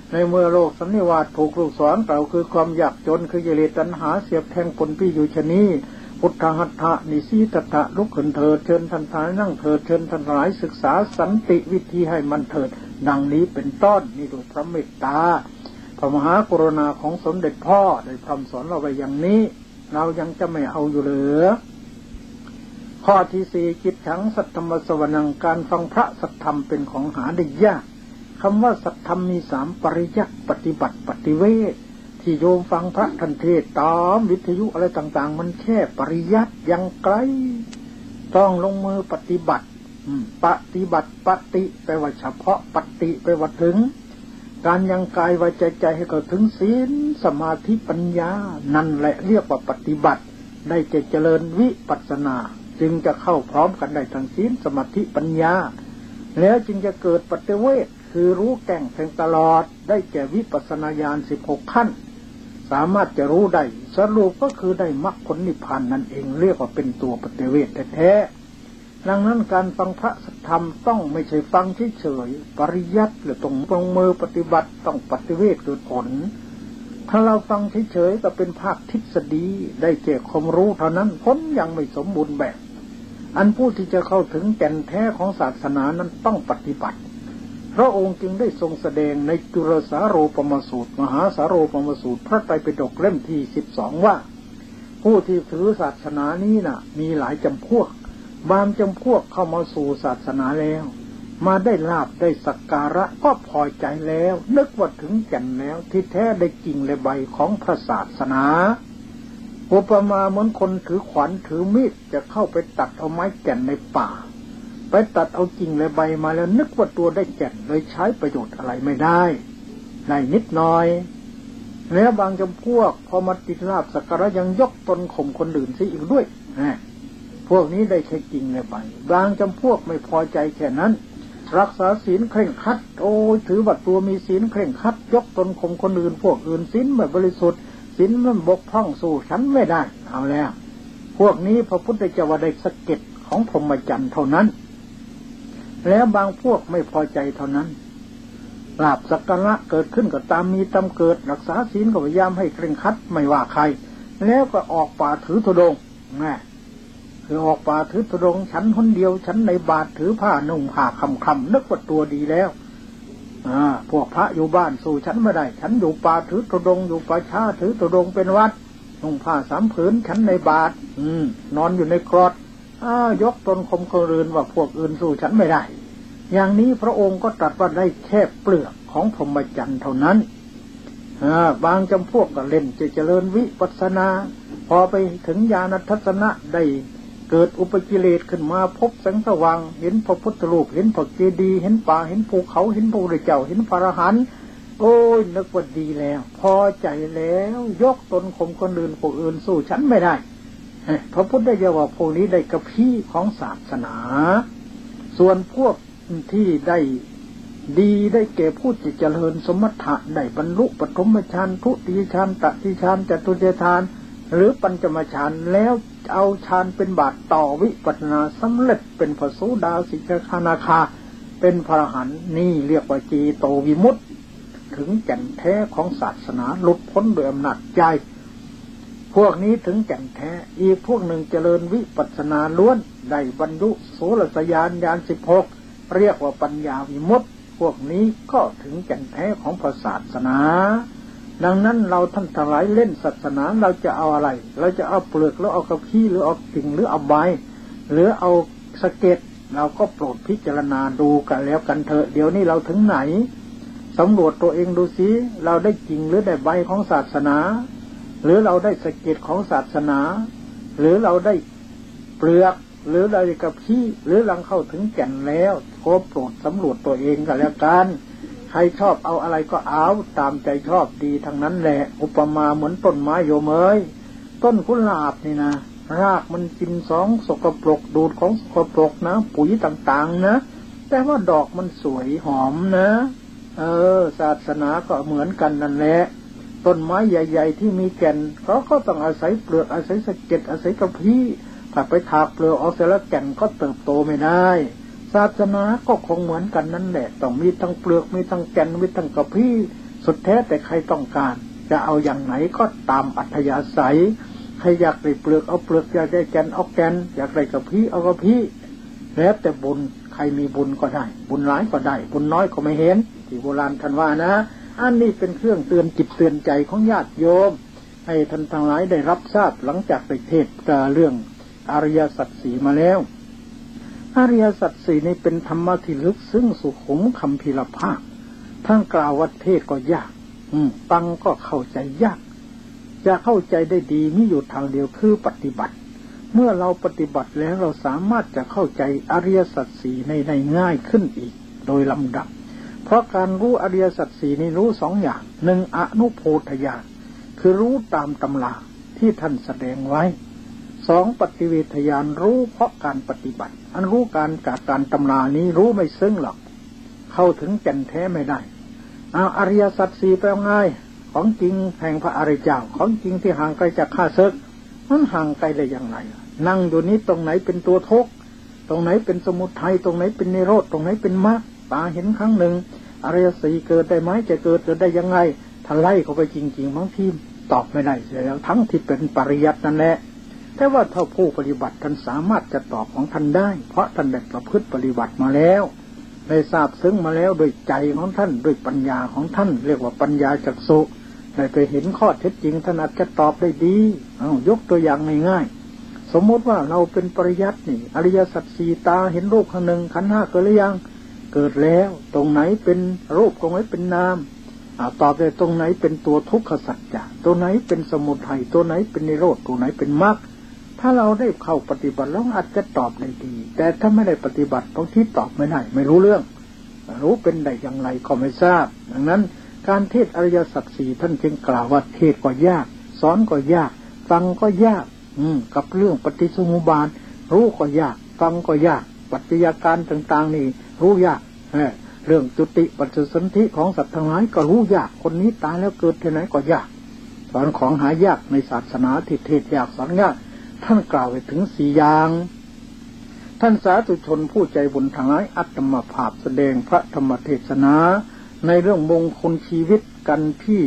ในเมื่อโลกสันนิวาสถูกลูกศรเก่าคือความยากจนคือกิเลสตัณหาเสียบแทงผลพี่อยู่ชะนี้พุทธหัตถะนิสีตถะลุกขึ้นเถิดเชิญท่านทั้งหลายนั่งเถิดเชิญท่านทั้งหลายศึกษาสันติวิธีให้มันเถิดดังนี้เป็นต้นนี่โดยพระเมตตาพระมหากรุณาของสมเด็จพ่อได้พร่ำสอนเราไว้อย่างนี้เรายังจะไม่เอาอยู่หรือข้อที่สี่จิตฉังสัทธรรมสวนังการฟังพระสัทธรรมเป็นของหาได้ยากคำว่าสัทธรรมมีสามปริยัติปฏิบัติปฏิเวทที่โยมฟังพระทันเทศตามวิทยุอะไรต่างๆมันแค่ปริยัติยังไกลต้องลงมือปฏิบัติปฏิบัติปฏิแปลว่าเฉพาะปฏิแปลว่าถึงการยังกายวาจาใจให้เข้าถึงศีลสมาธิปัญญานั่นแหละเรียกว่าปฏิบัติได้จะเจริญวิปัสสนาจึงจะเข้าพร้อมกันได้ทั้งศีลสมาธิปัญญาแล้วจึงจะเกิดปฏิเวทคือรู้แก่งแทงตลอดได้แก่วิปัสสนาญาณ16ขั้นสามารถจะรู้ได้สรุปก็คือได้มรรคผลนิพพานนั่นเองเรียกว่าเป็นตัวปฏิเวทแท้ๆดังนั้นการฟังพระสัทธรรมต้องไม่ใช่ฟังเฉยๆปริยัติหรือต้องลงมือปฏิบัติต้องปฏิเวทเกิดผลถ้าเราฟังเฉยๆก็เป็นภาคทฤษฎีได้แก่ความรู้เท่านั้นผลยังไม่สมบูรณ์แบบอันผู้ที่จะเข้าถึงแก่นแท้ของศาสนานั้นต้องปฏิบัติพระองค์จึงได้ทรงแสดงในจุลสาโรปมสูตรมหาสาโรปมสูตรพระไตรปิฎกเล่มที่12ว่าผู้ที่ถือศาสนานี้มีหลายจำพวกบางจำพวกเข้ามาสู่ศาสนาแล้วมาได้ลาภได้สักการะก็พอใจแล้วนึกว่าถึงแก่นแล้วที่แท้ได้กิ่งและใบของพระศาสนาอุปมาเหมือนคนถือขวานถือมีดจะเข้าไปตัดเอาไม้แก่นในป่าไปตัดเอากิ่งและใบมาแล้วนึกว่าตัวได้แก่นเลยใช้ประโยชน์อะไรไม่ได้นิดหน่อยแล้วบางจำพวกพอมาติดลาภสักการะยังยกตนข่มคนอื่นซะอีกด้วยพวกนี้ได้แค่กิ่งและใบบางจำพวกไม่พอใจแค่นั้นรักษาศีลเคร่งครัดโอ้ยถือว่าตัวมีศีลเคร่งครัดยกตนข่มคนอื่นพวกอื่นศีลไม่บริสุทธิ์ศีลมันบกพร่องสู้ฉันไม่ได้เอาแล้วพวกนี้พระพุทธเจ้าว่าได้สะเก็ดของพรหมจรรย์เท่านั้นแล้วบางพวกไม่พอใจเท่านั้นลาภสักการะเกิดขึ้นก็ตามมีตามเกิดรักษาศีลก็พยายามให้เคร่งครัดไม่ว่าใครแล้วก็ออกป่าถือธุดงค์คือออกป่าถือธุดงค์ฉันคนเดียวฉันในบาตรถือผ้านุ่งผ้าคำนึกว่าตัวดีแล้วพวกพระอยู่บ้านสู้ฉันไม่ได้ฉันอยู่ป่าถือธุดงค์อยู่ป่าช้าถือธุดงค์เป็นวัดนุ่งผ้า3 ผืนฉันในบาตรนอนอยู่ในกรดยกตนข่มคนอื่นว่าพวกอื่นสู้ฉันไม่ได้อย่างนี้พระองค์ก็ตรัสว่าได้แค่เปลือกของพรหมจรรย์เท่านั้นบางจำพวกก็เล่นจะเจริญวิปัสสนาพอไปถึงญาณทัศนะได้เกิดอุปกิเลสขึ้นมาพบแสงสว่างเห็นพระพุทธรูปเห็นพระเจดีย์เห็นป่าเห็นภูเขาเห็นพระพุทธเจ้าเห็นพระอรหันต์โอ้ยนึกว่าดีแล้วพอใจแล้วยกตนข่มคนอื่นพวกอื่นสู้ฉันไม่ได้พระพุทธเจ้าว่าพวกนี้ได้กระพี้ของศาสนาส่วนพวกที่ได้ดีได้แก่ผู้ที่เจริญสมถะได้บรรลุปฐมฌานทุติยฌานตติฌานจตุตฌานหรือปัญจมฌานแล้วเอาฌานเป็นบาตรต่อวิปัสสนาสำเร็จเป็นพระโสดาสิกขานาคาเป็นพระอรหันต์นี่เรียกว่าจีโตวิมุตติถึงแก่นแท้ของศาสนาหลุดพ้นโดยอำนาจใจพวกนี้ถึงแก่นแท้อีกพวกหนึ่งเจริญวิปัสสนาล้วนได้บรรลุโสรสญาณญาณ16เรียกว่าปัญญาวิมุตติพวกนี้ก็ถึงแก่นแท้ของศาสนาดังนั้นเราท่านทั้งหลายเล่นศาสนาเราจะเอาอะไรเราจะเอาเปลือกหรือเอากระพี้หรือเอากิ่งหรือเอาใบหรือเอาสะเก็ดเราก็โปรดพิจารณาดูกันแล้วกันเถอะเดี๋ยวนี้เราถึงไหนสำรวจตัวเองดูสิเราได้กิ่งหรือได้ใบของศาสนาหรือเราได้สะเก็ดของศาสนาหรือเราได้เปลือกหรือเราได้กระพี้หรือลังเข้าถึงแก่นแล้วก็โปรดสำรวจตัวเองกันแล้วกันใครชอบเอาอะไรก็เอาตามใจชอบดีทั้งนั้นแหละอุปมาเหมือนต้นไม้โยมเอ้ยต้นกุหลาบนี่นะรากมันกินสกปรกดูดของสกปรกนะปุ๋ยต่างๆนะแต่ว่าดอกมันสวยหอมนะศาสนาก็เหมือนกันนั่นแหละต้นไม้ใหญ่ๆที่มีแก่นเขาก็ต้องอาศัยเปลือกอาศัยสะเก็ดอาศัยกระพี้ถ้าไปถากเปลือกออกเสร็จแล้วแก่นก็เติบโตไม่ได้ศาสนาก็คงเหมือนกันนั่นแหละต้องมีทั้งเปลือกมีทั้งแก่นมีทั้งกระพี้สสุดแท้แต่ใครต้องการจะเอาอย่างไหนก็ตามอัธยาศัยใครอยากได้เปลือกเอาเปลือกอยากได้แกนเอาแกนอยากได้กระพี้เอากระพี้แล้วแต่บุญใครมีบุญก็ได้บุญน้อยก็ได้บุญน้อยก็ไม่เห็นที่โบราณท่านว่านะอันนี้เป็นเครื่องเตือนจิตเตือนใจของญาติโยมให้ท่านทั้งหลายได้รับทราบหลังจากไปเทศเรื่องอริยสัจสี่มาแล้วอริยสัจสี่นี้เป็นธรรมะที่ลึกซึ้งสุขุมคัมภีรภาคทั้งกล่าวว่าเทศก็ยากฟังก็เข้าใจยากจะเข้าใจได้ดีมีอยู่ทางเดียวคือปฏิบัติเมื่อเราปฏิบัติแล้วเราสามารถจะเข้าใจอริยสัจสี่ในง่ายขึ้นอีกโดยลำดับเพราะการรู้อริยสัจสี่นี้รู้สองอย่างหนึ่งอนุโพธญาณคือรู้ตามตำราที่ท่านแสดงไว้สองปฏิเวทญาณรู้เพราะการปฏิบัติอันรู้การจากการตำรานี้รู้ไม่ซึ้งหรอกเข้าถึงแก่นแท้ไม่ได้อริยสัจสี่แปลง่ายของจริงแห่งพระอริยเจ้าของจริงที่ห่างไกลจากข้าศึกมันห่างไกลได้อย่างไรนั่งอยู่นี้ตรงไหนเป็นตัวทุกข์ตรงไหนเป็นสมุทัยตรงไหนเป็นนิโรธตรงไหนเป็นมรรคตาเห็นครั้งหนึ่งอริยสี่เกิดได้ไหมจะเกิดได้ยังไงถ้าไล่เข้าไปจริงๆบางทีตอบไม่ได้เสียแล้วทั้งที่เป็นปริยัตินั่นแหละแต่ว่าถ้าผู้ปฏิบัติท่านสามารถจะตอบของท่านได้เพราะท่านได้ประพฤติปฏิบัติมาแล้วได้ทราบซึ้งมาแล้วโดยใจของท่านด้วยปัญญาของท่านเรียกว่าปัญญาจักษุได้ไปเห็นข้อเท็จจริงท่านอาจจะตอบได้ดียกตัวอย่างง่ายๆสมมติว่าเราเป็นปริยัตินี่อริยสัจสี่ตาเห็นรูปข้างหนึ่งขันธ์ห้าเกิดหรือยังเกิดแล้วตรงไหนเป็นรูปตรงไหนเป็นนามตอบได้ตรงไหนเป็นตัวทุกขสัจจะตัวไหนเป็นสมุทัยตัวไหนเป็นนิโรธตัวไหนเป็นมรรคถ้าเราได้เข้าปฏิบัติแล้วอาจจะตอบได้ดีแต่ถ้าไม่ได้ปฏิบัติบางทีตอบไม่ได้ไม่รู้เรื่องรู้เป็นได้อย่างไรก็ไม่ทราบดังนั้นการเทศอริยสัจสี่ท่านจึงกล่าวว่าเทศก็ยากสอนก็ยากฟังก็ยากกับเรื่องปฏิสมุปบาทรู้ก็ยากฟังก็ยากปัจจัยการต่างๆนี่รู้ยากเรื่องจุติปัจจุสันธิของสัตว์ทั้งหลายก็รู้ยากคนนี้ตายแล้วเกิดที่ไหนก็ยากสอนของหายากในศาสนาที่เทศยากสอนยากท่านกล่าวไว้ถึง4อย่างท่านสาธุชนผู้ใจบุญทั้งหลายอัตมภาพแสดงพระธรรมเทศนาในเรื่องมงคลชีวิตกันที่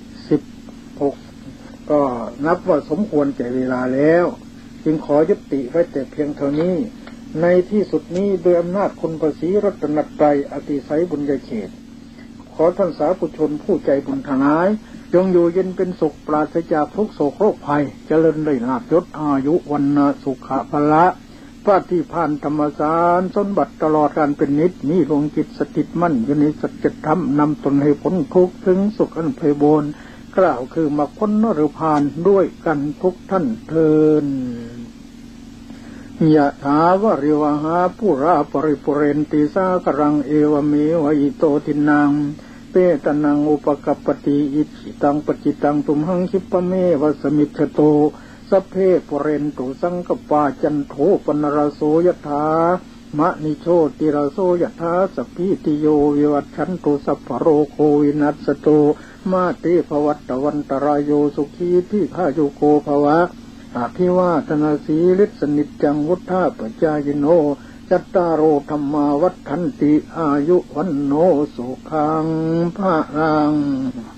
16ก็นับว่าสมควรแก่เวลาแล้วจึงขอยุติไว้แต่เพียงเท่านี้ในที่สุดนี้โดยอำนาจคุณพระศรีรัตนตรัยอติไสยบุญญาเขตขอท่านสาธุชนผู้ใจบุญทั้งหลายจงอยู่เย็นเป็นสุขปราศจากทุกโศกโรคภัยเจริญได้ลาภยศอายุวันนะสุขะพละปฏิภาณธรรมสารสมบัติตลอดการเป็นนิจมีดวงจิตสถิตมั่นอยู่ในสัจธรรมนำตนให้พ้นทุกข์ถึงสุขอันไพบูรณ์กล่าวคือมรรคผลนรพานด้วยกันทุกท่านเทินยะถาวะริวหาปุราปริปุเรนติสากรังเอวเมวะอิโตทินังเปตนังอุปกัปปติอิจิตังปจิตังตุมหังคิปะเมวะสมิจฉโตสัพเพปุเรนตุสังกปาจันโทปนรโสยถามะนิโชติรโสยถาสัพพิติโยวิวัชชันตุสัพพโรโควินัสโตมาเตภวัตวันตรายโยสุขีที่ข้าโยโกภวะอภิวาทนาสีฤทธิสนิจจังวุฒาปจายโนจัตตารโอธรรมาวัฏฐันติอายุวันโนสุขังภะลัง